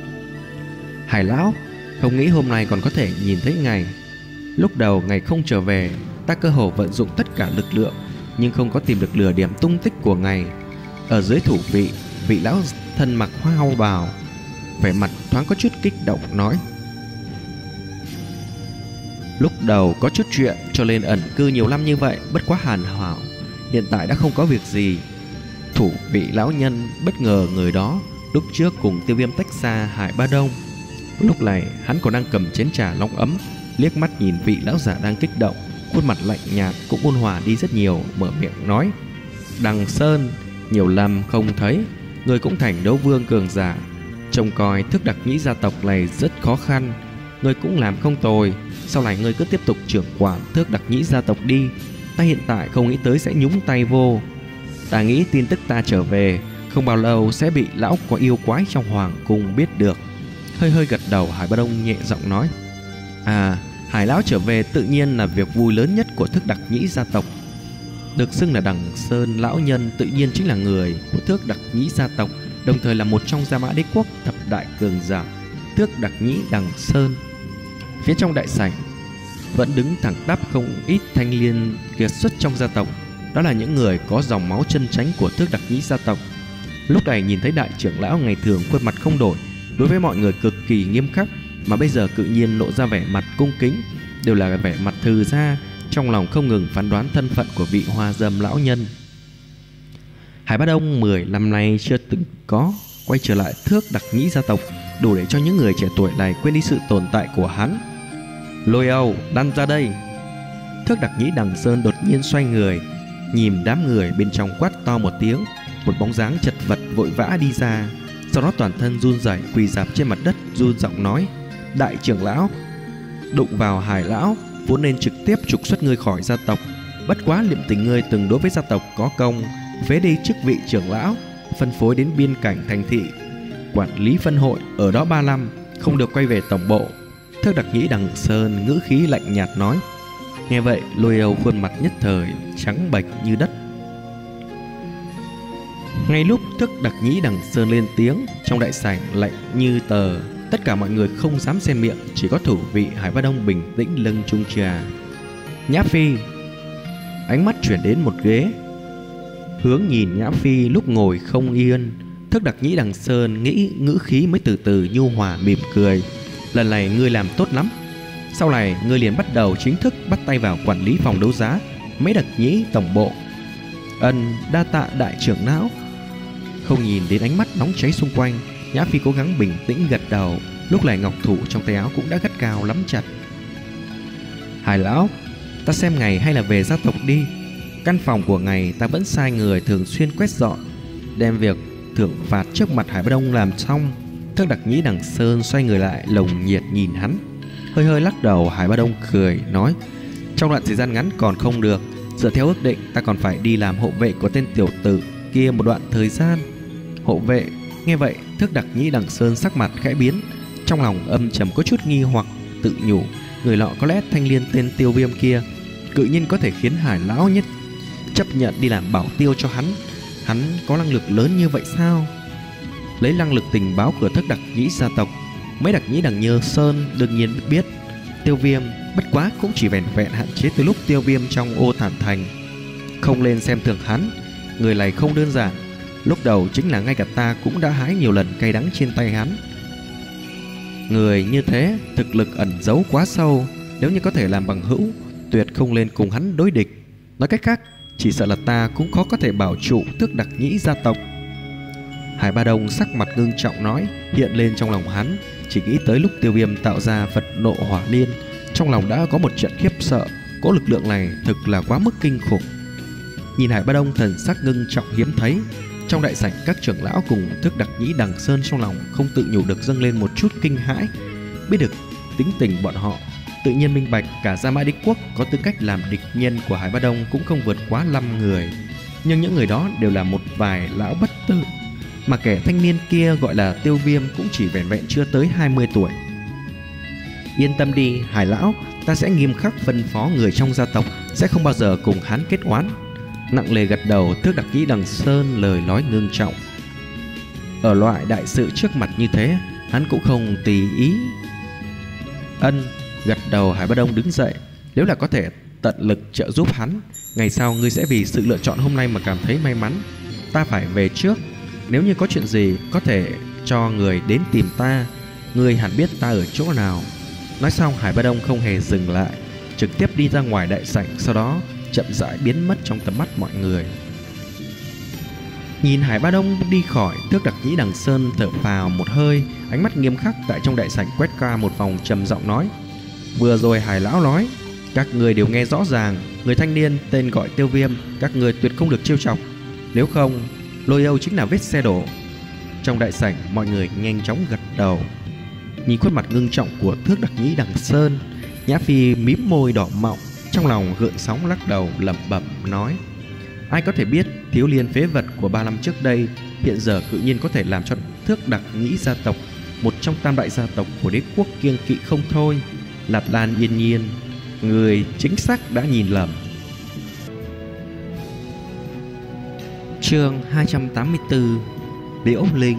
Hải lão, không nghĩ hôm nay còn có thể nhìn thấy ngài. Lúc đầu ngài không trở về, ta cơ hồ vận dụng tất cả lực lượng, nhưng không có tìm được lửa điểm tung tích của ngài. Ở dưới thủ vị, vị lão thân mặc hoa hau bào, vẻ mặt thoáng có chút kích động nói, lúc đầu có chút chuyện cho nên ẩn cư nhiều năm như vậy, bất quá hàn hảo, hiện tại đã không có việc gì. Thủ vị lão nhân bất ngờ người đó lúc trước cùng Tiêu Viêm tách xa Hải Ba Đông. Lúc này hắn còn đang cầm chén trà long ấm, liếc mắt nhìn vị lão giả đang kích động, khuôn mặt lạnh nhạt cũng ôn hòa đi rất nhiều, mở miệng nói: Đằng Sơn, nhiều năm không thấy, người cũng thành đấu vương cường giả, trông coi Thước Đặc Nhĩ gia tộc này rất khó khăn, người cũng làm không tồi. Sau này người cứ tiếp tục trưởng quản Thước Đặc Nhĩ gia tộc đi. Ta hiện tại không nghĩ tới sẽ nhúng tay vô. Ta nghĩ tin tức ta trở về không bao lâu sẽ bị lão có yêu quái trong hoàng cung biết được. Hơi hơi gật đầu, Hải Ba Đông nhẹ giọng nói: À, Hải lão trở về tự nhiên là việc vui lớn nhất của Thước Đặc Nhĩ gia tộc. Được xưng là Đằng Sơn lão nhân tự nhiên chính là người của Thước Đặc Nhĩ gia tộc, đồng thời là một trong Gia Mã Đế quốc thập đại cường giả Thước Đặc Nhĩ Đằng Sơn. Phía trong đại sảnh vẫn đứng thẳng tắp không ít thanh niên kiệt xuất trong gia tộc, đó là những người có dòng máu chân chánh của Thước Đặc Nhĩ gia tộc. Lúc này nhìn thấy đại trưởng lão ngày thường khuôn mặt không đổi, đối với mọi người cực kỳ nghiêm khắc, mà bây giờ tự nhiên lộ ra vẻ mặt cung kính, đều là vẻ mặt thư gia, trong lòng không ngừng phán đoán thân phận của vị hoa dâm lão nhân. Hải Ba Đông mười năm nay chưa từng có quay trở lại Thước Đặc Nhĩ gia tộc, đủ để cho những người trẻ tuổi này quên đi sự tồn tại của hắn. Lôi Âu, lăn ra đây! Thước Đặc Nhĩ Đằng Sơn đột nhiên xoay người, nhìn đám người bên trong quát to một tiếng. Một bóng dáng chật vật vội vã đi ra, sau đó toàn thân run rẩy quỳ rạp trên mặt đất, run giọng nói: Đại trưởng lão, đụng vào Hải lão vốn nên trực tiếp trục xuất ngươi khỏi gia tộc, bất quá liệm tình ngươi từng đối với gia tộc có công, phế đi chức vị trưởng lão, phân phối đến biên cảnh thành thị quản lý phân hội, ở đó ba năm không được quay về tổng bộ. Thước Đặc Nhĩ Đằng Sơn ngữ khí lạnh nhạt nói. Nghe vậy, Lôi Âu khuôn mặt nhất thời trắng bệch như đất. Ngay lúc Thước Đặc Nhĩ Đằng Sơn lên tiếng, trong đại sảnh lạnh như tờ, tất cả mọi người không dám xen miệng, chỉ có thủ vị Hải Ba Đông bình tĩnh lưng chung trà. Nhã Phi, ánh mắt chuyển đến một ghế, hướng nhìn Nhã Phi lúc ngồi không yên. Thước Đặc Nhĩ Đằng Sơn nghĩ ngữ khí mới từ từ nhu hòa mỉm cười. Lần này ngươi làm tốt lắm, sau này ngươi liền bắt đầu chính thức bắt tay vào quản lý phòng đấu giá mấy Đặc Nhĩ tổng bộ. Ân, đa tạ đại trưởng lão. Không nhìn đến ánh mắt nóng cháy xung quanh, Nhã Phi cố gắng bình tĩnh gật đầu. Lúc này ngọc thủ trong tay áo cũng đã gắt cao lắm chặt. Hải lão, ta xem ngày hay là về gia tộc đi. Căn phòng của ngài ta vẫn sai người thường xuyên quét dọn, đem việc thưởng phạt trước mặt Hải Ba Đông làm xong. Thước Đặc Nhĩ Đằng Sơn xoay người lại, lồng nhiệt nhìn hắn, hơi hơi lắc đầu. Hải Ba Đông cười nói: Trong đoạn thời gian ngắn còn không được, dựa theo ước định ta còn phải đi làm hộ vệ của tên tiểu tử kia một đoạn thời gian. Hộ vệ? Nghe vậy, Thước Đặc Nhĩ Đằng Sơn sắc mặt khẽ biến, trong lòng âm trầm có chút nghi hoặc, tự nhủ người lọ có lẽ thanh liên tên Tiêu Viêm kia cự nhiên có thể khiến Hải lão nhất chấp nhận đi làm bảo tiêu cho hắn. Hắn có năng lực lớn như vậy sao? Lấy năng lực tình báo của Thước Đặc Nhĩ gia tộc, mấy Đặc Nhĩ Đằng Nhơ Sơn đương nhiên biết Tiêu Viêm, bất quá cũng chỉ vẻn vẹn hạn chế từ lúc Tiêu Viêm trong Ô Thản Thành. Không lên xem thường hắn, người này không đơn giản. Lúc đầu chính là ngay cả ta cũng đã hái nhiều lần cay đắng trên tay hắn. Người như thế thực lực ẩn giấu quá sâu, nếu như có thể làm bằng hữu, tuyệt không lên cùng hắn đối địch. Nói cách khác, chỉ sợ là ta cũng khó có thể bảo trụ Thước Đặc Nhĩ gia tộc. Hải Ba Đông sắc mặt ngưng trọng nói, hiện lên trong lòng hắn chỉ nghĩ tới lúc Tiêu Viêm tạo ra Phật nộ hỏa liên, trong lòng đã có một trận khiếp sợ. Cỗ lực lượng này thực là quá mức kinh khủng. Nhìn Hải Ba Đông thần sắc ngưng trọng hiếm thấy, trong đại sảnh các trưởng lão cùng Thước Đặc Nhĩ Đằng Sơn trong lòng không tự nhủ được dâng lên một chút kinh hãi. Biết được tính tình bọn họ, tự nhiên minh bạch cả Gia Mã Đế quốc có tư cách làm địch nhân của Hải Ba Đông cũng không vượt quá năm người, nhưng những người đó đều là một vài lão bất tử, mà kẻ thanh niên kia gọi là Tiêu Viêm cũng chỉ vẻn vẹn chưa tới hai mươi tuổi. Yên tâm đi Hải lão, ta sẽ nghiêm khắc phân phó người trong gia tộc sẽ không bao giờ cùng hắn kết oán. Nặng nề gật đầu, Thước Đặc Nhĩ Đằng Sơn lời nói ngưng trọng. Ở loại đại sự trước mặt như thế, hắn cũng không tùy ý. Ân, gật đầu. Hải Ba Đông đứng dậy. Nếu là có thể tận lực trợ giúp hắn, ngày sau ngươi sẽ vì sự lựa chọn hôm nay mà cảm thấy may mắn. Ta phải về trước, nếu như có chuyện gì có thể cho người đến tìm ta, ngươi hẳn biết ta ở chỗ nào. Nói xong, Hải Ba Đông không hề dừng lại, trực tiếp đi ra ngoài đại sảnh, sau đó chậm rãi biến mất trong tầm mắt mọi người. Nhìn Hải Ba Đông đi khỏi, Tước Đặc Nhĩ Đằng Sơn thở phào một hơi, ánh mắt nghiêm khắc tại trong đại sảnh quét qua một vòng, trầm giọng nói: vừa rồi Hải lão nói, các người đều nghe rõ ràng, người thanh niên tên gọi Tiêu Viêm, các người tuyệt không được trêu chọc, nếu không, Lôi Âu chính là vết xe đổ. Trong đại sảnh, mọi người nhanh chóng gật đầu. Nhìn khuôn mặt ngưng trọng của Tước Đặc Nhĩ Đằng Sơn, Nhã Phi mím môi đỏ mọng, trong lòng gợn sóng lắc đầu lẩm bẩm nói: ai có thể biết thiếu liên phế vật của ba năm trước đây hiện giờ tự nhiên có thể làm cho Tước Đặc Nhĩ gia tộc, một trong tam đại gia tộc của đế quốc, kiêng kỵ không thôi. Lạp Lan yên nhiên, người chính xác đã nhìn lầm. Chương hai trăm tám mươi tư, Liễu Linh.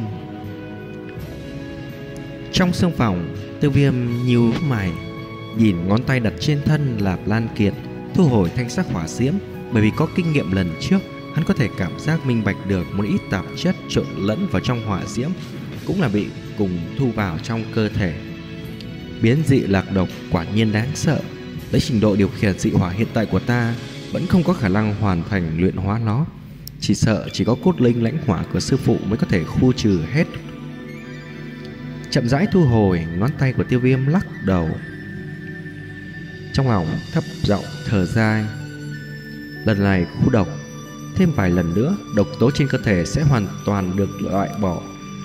Trong sương phòng, Tiêu Viêm nhíu mày, nhìn ngón tay đặt trên thân Lạp Lan Kiệt, thu hồi thanh sắc hỏa diễm. Bởi vì có kinh nghiệm lần trước, hắn có thể cảm giác minh bạch được một ít tạp chất trộn lẫn vào trong hỏa diễm cũng là bị cùng thu vào trong cơ thể. Biến dị lạc độc quả nhiên đáng sợ. Lấy trình độ điều khiển dị hỏa hiện tại của ta, vẫn không có khả năng hoàn thành luyện hóa nó. Chỉ sợ chỉ có cốt linh lãnh hỏa của sư phụ mới có thể khu trừ hết. Chậm rãi thu hồi, ngón tay của Tiêu Viêm lắc đầu, trong lòng thấp giọng thở dài. Lần này khu độc, thêm vài lần nữa độc tố trên cơ thể sẽ hoàn toàn được loại bỏ.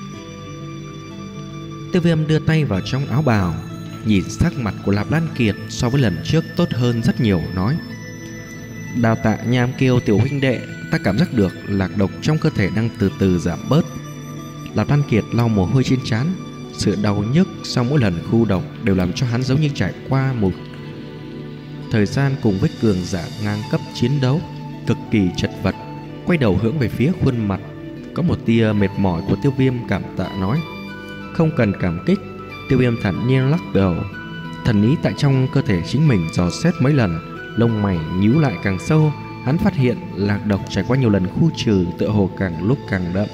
Tiêu Viêm đưa tay vào trong áo bào, nhìn sắc mặt của Lạp Lan Kiệt so với lần trước tốt hơn rất nhiều, nói: đào tạ Nham Kiêu tiểu huynh đệ, ta cảm giác được lạc độc trong cơ thể đang từ từ giảm bớt. Lạp Lan Kiệt lau mồ hôi trên trán. Sự đau nhức sau mỗi lần khu độc đều làm cho hắn giống như trải qua một thời gian cùng với cường giả ngang cấp chiến đấu, cực kỳ chật vật. Quay đầu hướng về phía khuôn mặt có một tia mệt mỏi của Tiêu Viêm, cảm tạ nói: không cần cảm kích. Tiêu Viêm thản nhiên lắc đầu, thần ý tại trong cơ thể chính mình dò xét mấy lần, lông mày nhíu lại càng sâu. Hắn phát hiện lạc độc trải qua nhiều lần khu trừ tựa hồ càng lúc càng đậm.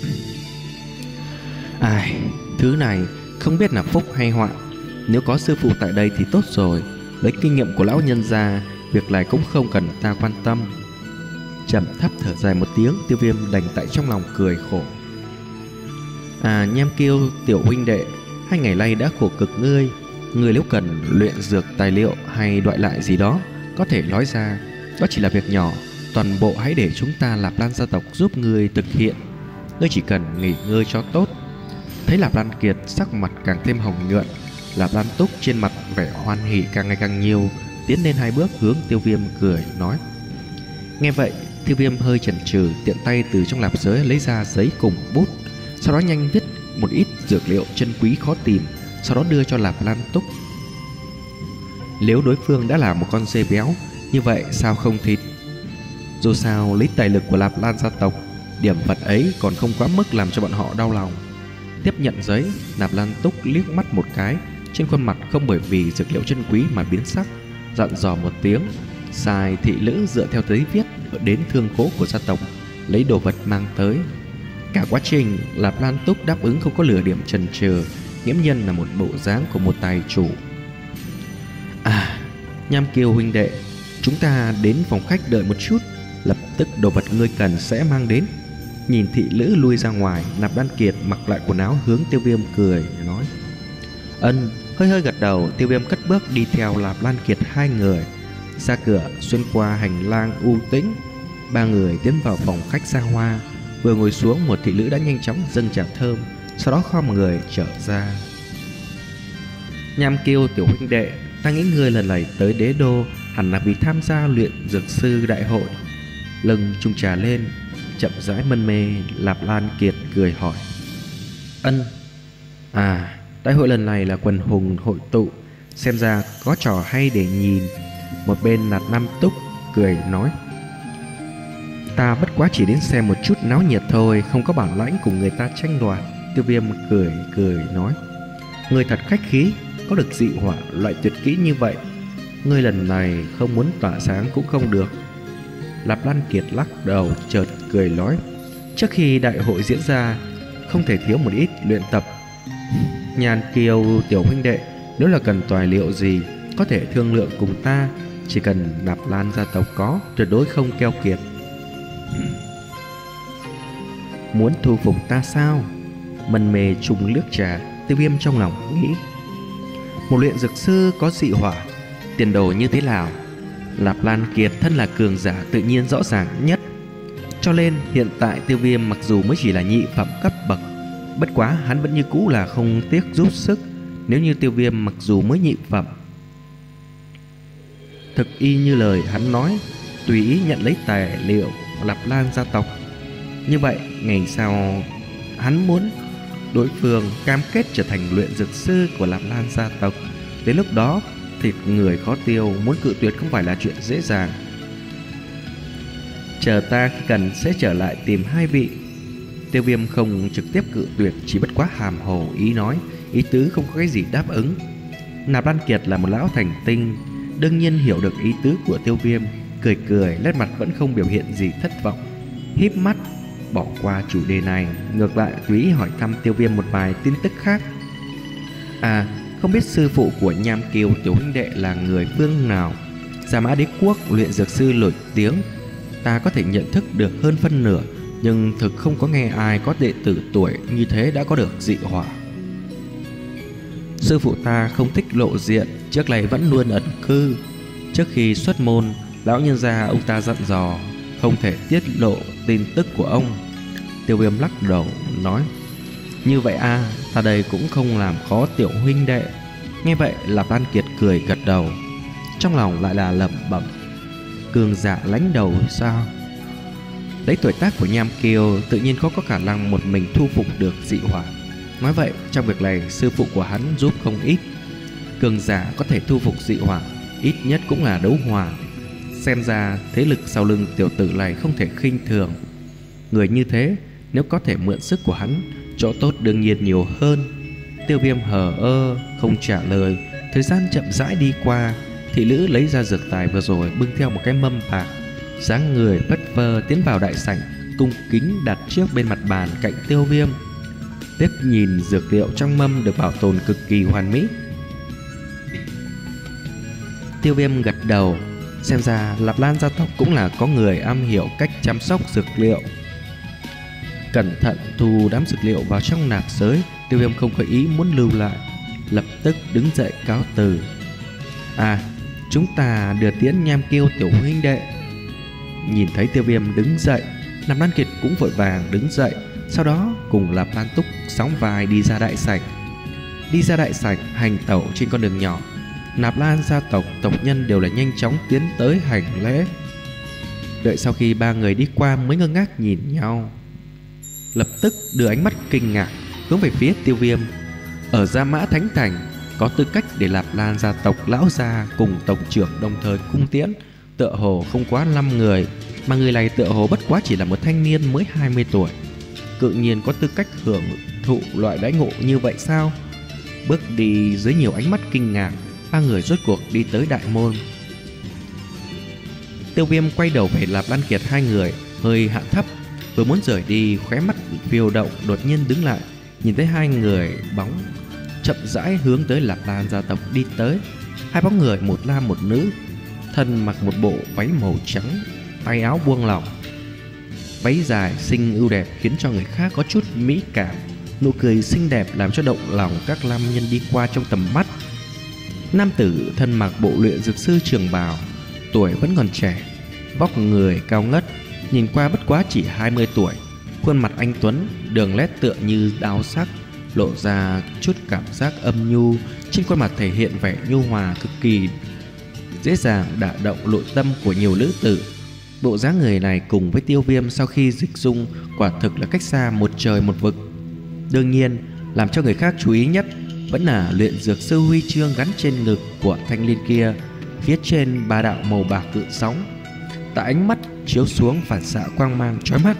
Ai, thứ này không biết là phúc hay họa. Nếu có sư phụ tại đây thì tốt rồi. Lấy kinh nghiệm của lão nhân gia, việc này cũng không cần ta quan tâm. Trầm thấp thở dài một tiếng, Tiêu Viêm đành tại trong lòng cười khổ. À, Nham Kiêu tiểu huynh đệ, hai ngày nay đã khổ cực ngươi. Ngươi nếu cần luyện dược tài liệu hay đoại lại gì đó, có thể nói ra, đó chỉ là việc nhỏ. Toàn bộ hãy để chúng ta Lạp Lan gia tộc giúp ngươi thực hiện. Ngươi chỉ cần nghỉ ngơi cho tốt. Thấy Lạp Lan Kiệt sắc mặt càng thêm hồng nhuận, Lạp Lan Túc trên mặt vẻ hoan hỉ càng ngày càng nhiều, tiến lên hai bước hướng Tiêu Viêm cười nói. Nghe vậy, Tiêu Viêm hơi chần chừ, tiện tay từ trong lạp giới lấy ra giấy cùng bút, sau đó nhanh viết một ít dược liệu chân quý khó tìm, sau đó đưa cho Lạp Lan Túc. Nếu đối phương đã là một con dê béo, như vậy sao không thịt? Dù sao lấy tài lực của Lạp Lan gia tộc, điểm vật ấy còn không quá mức làm cho bọn họ đau lòng. Tiếp nhận giấy, Lạp Lan Túc liếc mắt một cái, trên khuôn mặt không bởi vì dược liệu chân quý mà biến sắc, dặn dò một tiếng, sai thị nữ dựa theo giấy viết đến thương cố của gia tộc lấy đồ vật mang tới. Cả quá trình Lạp Lan Túc đáp ứng không có lửa điểm chần chừ, nghiễm nhiên là một bộ dáng của một tài chủ. À, Nham Kiêu huynh đệ, chúng ta đến phòng khách đợi một chút, lập tức đồ vật ngươi cần sẽ mang đến. Nhìn thị nữ lui ra ngoài, Lạp Lan Kiệt mặc lại quần áo hướng Tiêu Viêm cười nói. Ân, hơi hơi gật đầu. Tiêu Viêm cất bước đi theo Lạp Lan Kiệt hai người ra cửa, xuyên qua hành lang u tĩnh. Ba người tiến vào phòng khách xa hoa. Vừa ngồi xuống, một thị nữ đã nhanh chóng dâng trà thơm, sau đó khom người trở ra. Nham Kiêu tiểu huynh đệ, ta nghĩ ngươi lần này tới đế đô hẳn là vì tham gia luyện dược sư đại hội. Lưng chung trà lên, chậm rãi mân mê, Lạp Lan Kiệt cười hỏi. Ân, à, đại hội lần này là quần hùng hội tụ, xem ra có trò hay để nhìn. Một bên Lạt Nam Túc cười nói. Ta bất quá chỉ đến xem một chút náo nhiệt thôi, không có bản lãnh cùng người ta tranh đoạt. Tiêu Viêm cười cười nói. Người thật khách khí, có được dị hỏa loại tuyệt kỹ như vậy, ngươi lần này không muốn tỏa sáng cũng không được. Lạp Lan Kiệt lắc đầu chợt cười nói. Trước khi đại hội diễn ra, không thể thiếu một ít luyện tập. Nhàn Kiều tiểu huynh đệ, nếu là cần tài liệu gì, có thể thương lượng cùng ta. Chỉ cần Lạp Lan gia tộc có, tuyệt đối không keo kiệt. muốn thu phục ta sao? Mân mê trùng nước trà, Tiêu Viêm trong lòng nghĩ. Một luyện dược sư có dị hỏa, tiền đồ như thế nào? Lạp Lan Kiệt thân là cường giả tự nhiên rõ ràng nhất. Cho nên hiện tại Tiêu Viêm mặc dù mới chỉ là nhị phẩm cấp bậc, bất quá hắn vẫn như cũ là không tiếc giúp sức. Nếu như Tiêu Viêm mặc dù mới nhị phẩm, thực y như lời hắn nói, tùy ý nhận lấy tài liệu Lạp Lan gia tộc, như vậy ngày sau hắn muốn đối phương cam kết trở thành luyện dược sư của Lạp Lan gia tộc. Đến lúc đó thịt người khó tiêu, muốn cự tuyệt không phải là chuyện dễ dàng. Chờ ta khi cần sẽ trở lại tìm hai vị. Tiêu Viêm không trực tiếp cự tuyệt, chỉ bất quá hàm hồ ý nói, ý tứ không có cái gì đáp ứng. Nạp Lan Kiệt là một lão thành tinh, đương nhiên hiểu được ý tứ của Tiêu Viêm, cười cười, nét mặt vẫn không biểu hiện gì thất vọng, híp mắt bỏ qua chủ đề này, ngược lại tùy ý hỏi thăm Tiêu Viêm một vài tin tức khác. À, không biết sư phụ của Nham Kiều tiểu huynh đệ là người phương nào? Gia Mã Đế Quốc luyện dược sư nổi tiếng, ta có thể nhận thức được hơn phân nửa, nhưng thực không có nghe ai có đệ tử tuổi như thế đã có được dị hỏa. Sư phụ ta không thích lộ diện, trước này vẫn luôn ẩn cư. Trước khi xuất môn, lão nhân gia ông ta dặn dò không thể tiết lộ tin tức của ông. Tiêu Viêm lắc đầu nói, như vậy a à, ta đây cũng không làm khó tiểu huynh đệ. Nghe vậy Lạp Lan Kiệt cười gật đầu, trong lòng lại là lẩm bẩm, cường giả lãnh đầu sao? Lấy tuổi tác của Nham Kiều, tự nhiên khó có khả năng một mình thu phục được dị hỏa. Nói vậy trong việc này sư phụ của hắn giúp không ít. Cường giả có thể thu phục dị hỏa, ít nhất cũng là đấu hòa. Xem ra thế lực sau lưng tiểu tử này không thể khinh thường. Người như thế nếu có thể mượn sức của hắn, chỗ tốt đương nhiên nhiều hơn. Tiêu Viêm hờ ơ không trả lời. Thời gian chậm rãi đi qua, thị nữ lấy ra dược tài vừa rồi bưng theo một cái mâm bạc, dáng người phất phơ tiến vào đại sảnh, cung kính đặt trước bên mặt bàn cạnh Tiêu Viêm. Tiếp nhìn dược liệu trong mâm được bảo tồn cực kỳ hoàn mỹ. Tiêu Viêm gật đầu, xem ra Lạp Lan gia tộc cũng là có người am hiểu cách chăm sóc dược liệu. Cẩn thận thu đám dược liệu vào trong nạp giới. Tiêu Viêm không có ý muốn lưu lại, lập tức đứng dậy cáo từ. À, chúng ta đưa tiễn Nham Kiêu tiểu huynh đệ. Nhìn thấy Tiêu Viêm đứng dậy, Nạp Lan Kiệt cũng vội vàng đứng dậy, sau đó cùng Lạp Lan Túc sóng vai đi ra đại sảnh. Đi ra đại sảnh, hành tẩu trên con đường nhỏ, Nạp Lan gia tộc tộc nhân đều là nhanh chóng tiến tới hành lễ. Đợi sau khi ba người đi qua mới ngơ ngác nhìn nhau, lập tức đưa ánh mắt kinh ngạc hướng về phía Tiêu Viêm. Ở Gia Mã Thánh Thành, có tư cách để Lạp Lan gia tộc lão gia cùng tộc trưởng đồng thời cung tiễn tựa hồ không quá năm người, mà người này tựa hồ bất quá chỉ là một thanh niên mới hai mươi tuổi. Cự nhiên có tư cách hưởng thụ loại đãi ngộ như vậy sao? Bước đi dưới nhiều ánh mắt kinh ngạc, ba người rốt cuộc đi tới đại môn. Tiêu Viêm quay đầu về Lạp Lan Kiệt hai người, hơi hạ thấp, vừa muốn rời đi, khóe mắt phiêu động, đột nhiên đứng lại, nhìn thấy hai người bóng chậm rãi hướng tới Lạp Lan gia tộc đi tới. Hai bóng người, một nam một nữ, thân mặc một bộ váy màu trắng, tay áo buông lỏng, váy dài xinh ưu đẹp khiến cho người khác có chút mỹ cảm. Nụ cười xinh đẹp làm cho động lòng các nam nhân đi qua trong tầm mắt. Nam tử thân mặc bộ luyện dược sư trường bào, tuổi vẫn còn trẻ, vóc người cao ngất, nhìn qua bất quá chỉ hai mươi tuổi. Khuôn mặt anh tuấn, đường nét tựa như đao sắc, lộ ra chút cảm giác âm nhu. Trên khuôn mặt thể hiện vẻ nhu hòa cực kỳ, dễ dàng đả động nội tâm của nhiều nữ tử. Bộ dáng người này cùng với Tiêu Viêm sau khi dịch dung quả thực là cách xa một trời một vực. Đương nhiên, làm cho người khác chú ý nhất vẫn là luyện dược sư huy chương gắn trên ngực của thanh niên kia, phía trên ba đạo màu bạc gợn sóng, tại ánh mắt chiếu xuống phản xạ quang mang chói mắt.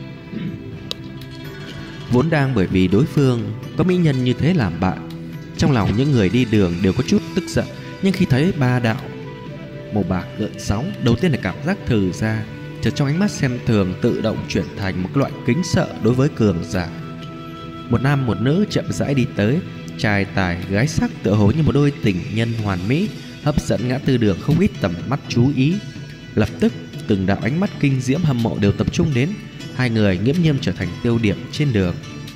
Vốn đang bởi vì đối phương có mỹ nhân như thế làm bạn, trong lòng những người đi đường đều có chút tức giận, nhưng khi thấy ba đạo màu bạc gợn sóng, đầu tiên là cảm giác thừ ra, chợt trong ánh mắt xem thường tự động chuyển thành một loại kính sợ đối với cường giả. Một nam một nữ chậm rãi đi tới, trai tài gái sắc tựa hồ như một đôi tình nhân hoàn mỹ, hấp dẫn ngã tư đường không ít tầm mắt chú ý. Lập tức từng đạo ánh mắt kinh diễm hâm mộ đều tập trung đến hai người nghiễm nhiên trở thành tiêu điểm trên đường.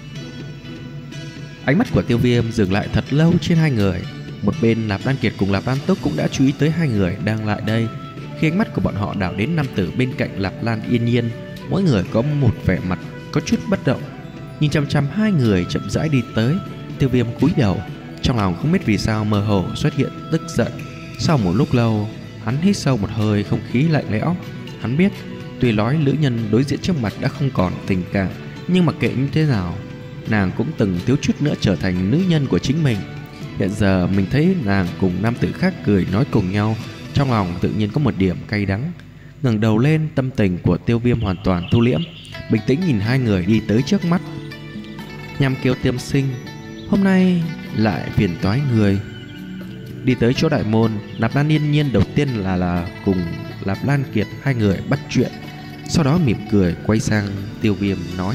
Ánh mắt của Tiêu Viêm dừng lại thật lâu trên hai người. Một bên Lạp Lan Kiệt cùng Lạp Lan Túc cũng đã chú ý tới hai người đang lại đây. Khi ánh mắt của bọn họ đảo đến nam tử bên cạnh Lạp Lan Yên Nhiên, mỗi người có một vẻ mặt có chút bất động, nhìn chằm chằm hai người chậm rãi đi tới. Tiêu Viêm cúi đầu, trong lòng không biết vì sao mơ hồ xuất hiện tức giận. Sau một lúc lâu, hắn hít sâu một hơi không khí lạnh lẽo. Hắn biết, tuy nói nữ nhân đối diện trước mặt đã không còn tình cảm, nhưng mặc kệ như thế nào, nàng cũng từng thiếu chút nữa trở thành nữ nhân của chính mình. Hiện giờ mình thấy nàng cùng nam tử khác cười nói cùng nhau, trong lòng tự nhiên có một điểm cay đắng. Ngẩng đầu lên, tâm tình của Tiêu Viêm hoàn toàn thu liễm, bình tĩnh nhìn hai người đi tới trước mắt. Nhằm Kiều Tiêm Sinh, hôm nay lại phiền toái người. Đi tới chỗ đại môn, Lạp Lan Yên Nhiên đầu tiên là là cùng Lạp Lan Kiệt hai người bắt chuyện, sau đó mỉm cười quay sang Tiêu Viêm nói.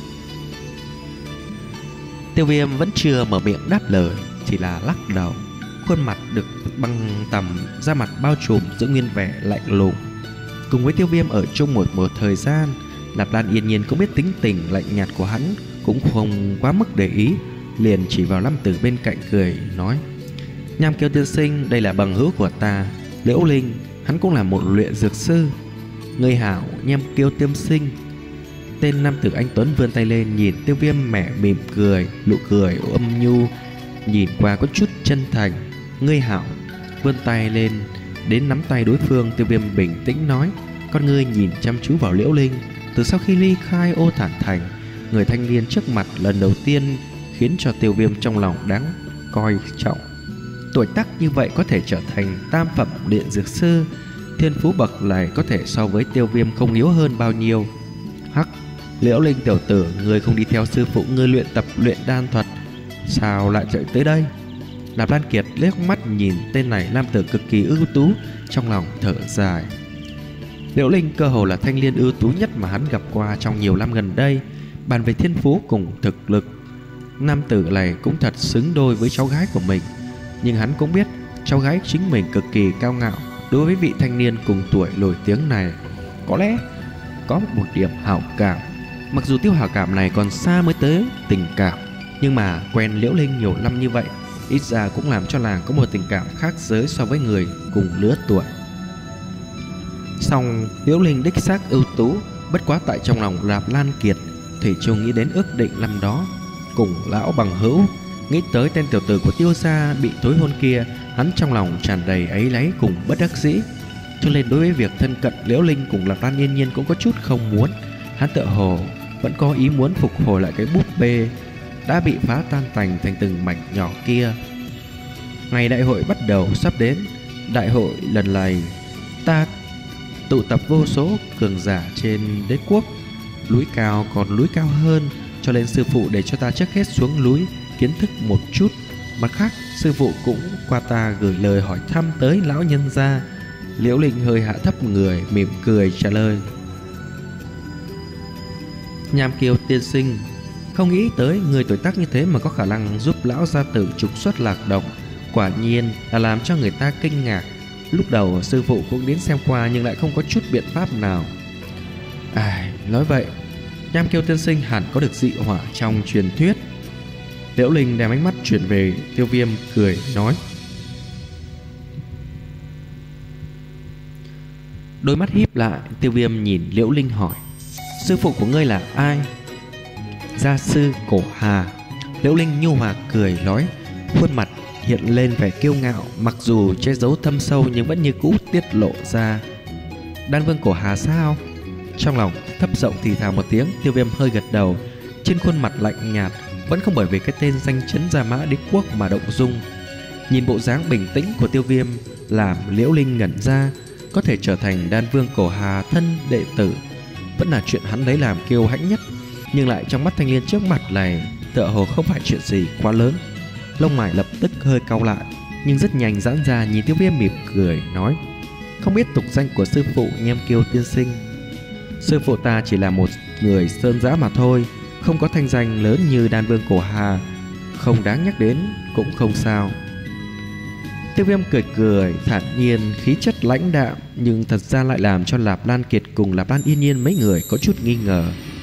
Tiêu Viêm vẫn chưa mở miệng đáp lời, chỉ là lắc đầu. Khuôn mặt được băng tầm, da mặt bao trùm giữ nguyên vẻ lạnh lùng. Cùng với Tiêu Viêm ở chung một một thời gian, Lạp Lan Yên Nhiên cũng biết tính tình lạnh nhạt của hắn, cũng không quá mức để ý, liền chỉ vào nam tử bên cạnh cười nói. Nham Kiều tiên sinh, đây là bằng hữu của ta, Liễu Linh, hắn cũng là một luyện dược sư. Người hảo, Nham Kiều tiên sinh. Tên nam tử anh tuấn vươn tay lên nhìn Tiêu Viêm, mẹ mỉm cười, nụ cười âm nhu, nhìn qua có chút chân thành. Ngươi hảo, vươn tay lên đến nắm tay đối phương. Tiêu Viêm bình tĩnh nói, con ngươi nhìn chăm chú vào Liễu Linh. Từ sau khi ly khai Ô Thản Thành, người thanh niên trước mặt lần đầu tiên khiến cho Tiêu Viêm trong lòng đáng coi trọng. Tuổi tác như vậy có thể trở thành tam phẩm luyện dược sư, thiên phú bậc này có thể so với Tiêu Viêm không yếu hơn bao nhiêu. Hắc, Liễu Linh tiểu tử, ngươi không đi theo sư phụ ngươi luyện tập luyện đan thuật, sao lại chạy tới đây? Lạp Lan Kiệt liếc mắt nhìn tên này nam tử cực kỳ ưu tú, trong lòng thở dài. Liễu Linh cơ hồ là thanh niên ưu tú nhất mà hắn gặp qua trong nhiều năm gần đây. Bàn về thiên phú cùng thực lực, nam tử này cũng thật xứng đôi với cháu gái của mình. Nhưng hắn cũng biết cháu gái chính mình cực kỳ cao ngạo đối với vị thanh niên cùng tuổi nổi tiếng này. Có lẽ có một điểm hảo cảm, mặc dù tiêu hảo cảm này còn xa mới tới tình cảm, nhưng mà quen Liễu Linh nhiều năm như vậy, ít ra cũng làm cho nàng có một tình cảm khác giới so với người cùng lứa tuổi. Song Liễu Linh đích xác ưu tú, bất quá tại trong lòng Lạp Lan Kiệt, Thủy chung nghĩ đến ước định năm đó cùng lão bằng hữu. Nghĩ tới tên tiểu tử của Tiêu gia bị thối hôn kia, hắn trong lòng tràn đầy áy náy cùng bất đắc dĩ. Cho nên đối với việc thân cận Liễu Linh cùng Lạp Lan Yên Nhiên cũng có chút không muốn. Hắn tựa hồ vẫn có ý muốn phục hồi lại cái búp bê đã bị phá tan tành thành từng mảnh nhỏ kia. Ngày đại hội bắt đầu sắp đến. Đại hội lần này ta tụ tập vô số cường giả trên đế quốc, núi cao còn núi cao hơn, cho nên sư phụ để cho ta trước hết xuống núi kiến thức một chút. Mặt khác, sư phụ cũng qua ta gửi lời hỏi thăm tới lão nhân gia. Liễu Linh hơi hạ thấp người, mỉm cười trả lời. Nham Kiều tiên sinh, không nghĩ tới người tuổi tác như thế mà có khả năng giúp lão gia tử trục xuất lạc độc, quả nhiên là làm cho người ta kinh ngạc. Lúc đầu sư phụ cũng đến xem qua nhưng lại không có chút biện pháp nào. Ai, nói vậy Nham Kiều tiên sinh hẳn có được dị hỏa trong truyền thuyết. Liễu Linh đem ánh mắt chuyển về Tiêu Viêm, cười nói. Đôi mắt híp lại, Tiêu Viêm nhìn Liễu Linh hỏi, sư phụ của ngươi là ai? Gia sư Cổ Hà. Liễu Linh nhu hòa cười nói, khuôn mặt hiện lên vẻ kiêu ngạo, mặc dù che giấu thâm sâu nhưng vẫn như cũ tiết lộ ra. Đan vương Cổ Hà sao? Trong lòng thấp giọng thì thào một tiếng. Tiêu Viêm hơi gật đầu, trên khuôn mặt lạnh nhạt, vẫn không bởi vì cái tên danh chấn Gia Mã Đế quốc mà động dung. Nhìn bộ dáng bình tĩnh của Tiêu Viêm làm Liễu Linh ngẩn ra. Có thể trở thành đan vương Cổ Hà thân đệ tử vẫn là chuyện hắn lấy làm kiêu hãnh nhất, nhưng lại trong mắt thanh niên trước mặt này tựa hồ không phải chuyện gì quá lớn. Lông mày lập tức hơi cau lại, nhưng rất nhanh giãn ra, nhìn Tiêu Viêm mỉm cười nói, không biết tục danh của sư phụ Nham Kiều tiên sinh. Sư phụ ta chỉ là một người sơn dã mà thôi, không có thanh danh lớn như đan vương Cổ Hà, không đáng nhắc đến cũng không sao. Tiêu Viêm cười cười thản nhiên, khí chất lãnh đạm, nhưng thật ra lại làm cho Lạp Lan Kiệt cùng Lạp Lan Yên Nhiên mấy người có chút nghi ngờ.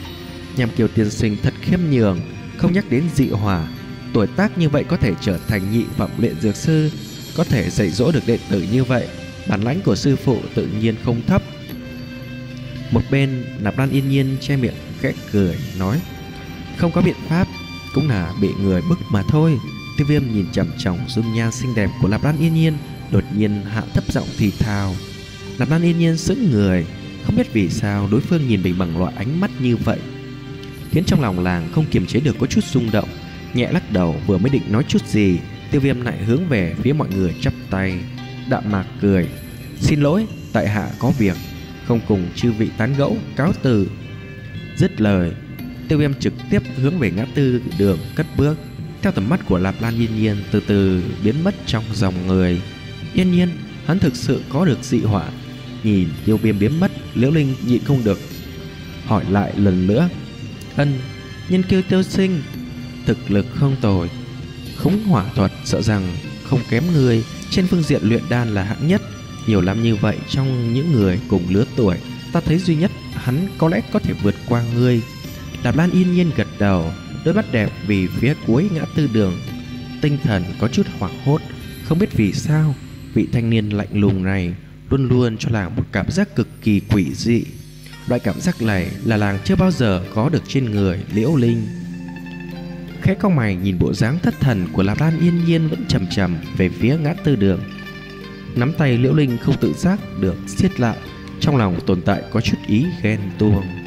Nham Kiều tiên sinh thật khiêm nhường, không nhắc đến dị hỏa. Tuổi tác như vậy có thể trở thành nhị phẩm luyện dược sư, có thể dạy dỗ được đệ tử như vậy, bản lãnh của sư phụ tự nhiên không thấp. Một bên Nạp Lan Yên Nhiên che miệng khẽ cười nói: không có biện pháp, cũng là bị người bức mà thôi. Tiêu Viêm nhìn chằm chằm dung nhan xinh đẹp của Nạp Lan Yên Nhiên, đột nhiên hạ thấp giọng thì thào. Nạp Lan Yên Nhiên sững người, không biết vì sao đối phương nhìn mình bằng loại ánh mắt như vậy, khiến trong lòng làng không kiềm chế được có chút rung động. Nhẹ lắc đầu, vừa mới định nói chút gì, Tiêu Viêm lại hướng về phía mọi người chắp tay, đạm mạc cười: xin lỗi, tại hạ có việc, không cùng chư vị tán gẫu, cáo từ. Dứt lời, Tiêu Viêm trực tiếp hướng về ngã tư đường cất bước. Theo tầm mắt của Nạp Lan Yên Nhiên từ từ biến mất trong dòng người. Yên Nhiên, hắn thực sự có được dị hỏa. Nhìn Tiêu Viêm biến mất, Liễu Linh nhịn không được hỏi lại lần nữa: ân, Nhân Kiêu Tiêu sinh thực lực không tồi, khống hỏa thuật sợ rằng không kém người, trên phương diện luyện đan là hạng nhất. Nhiều năm như vậy, trong những người cùng lứa tuổi, ta thấy duy nhất hắn có lẽ có thể vượt qua ngươi. Nạp Lan Yên Nhiên gật đầu, đôi mắt đẹp vì phía cuối ngã tư đường. Tinh thần có chút hoảng hốt, không biết vì sao vị thanh niên lạnh lùng này luôn luôn cho làng một cảm giác cực kỳ quỷ dị. Loại cảm giác này là làng chưa bao giờ có được trên người Liễu Linh. Khẽ cau mày nhìn bộ dáng thất thần của Nạp Lan Yên Nhiên vẫn chầm chầm về phía ngã tư đường. Nắm tay Liễu Linh không tự giác được siết lại, trong lòng tồn tại có chút ý ghen tuông.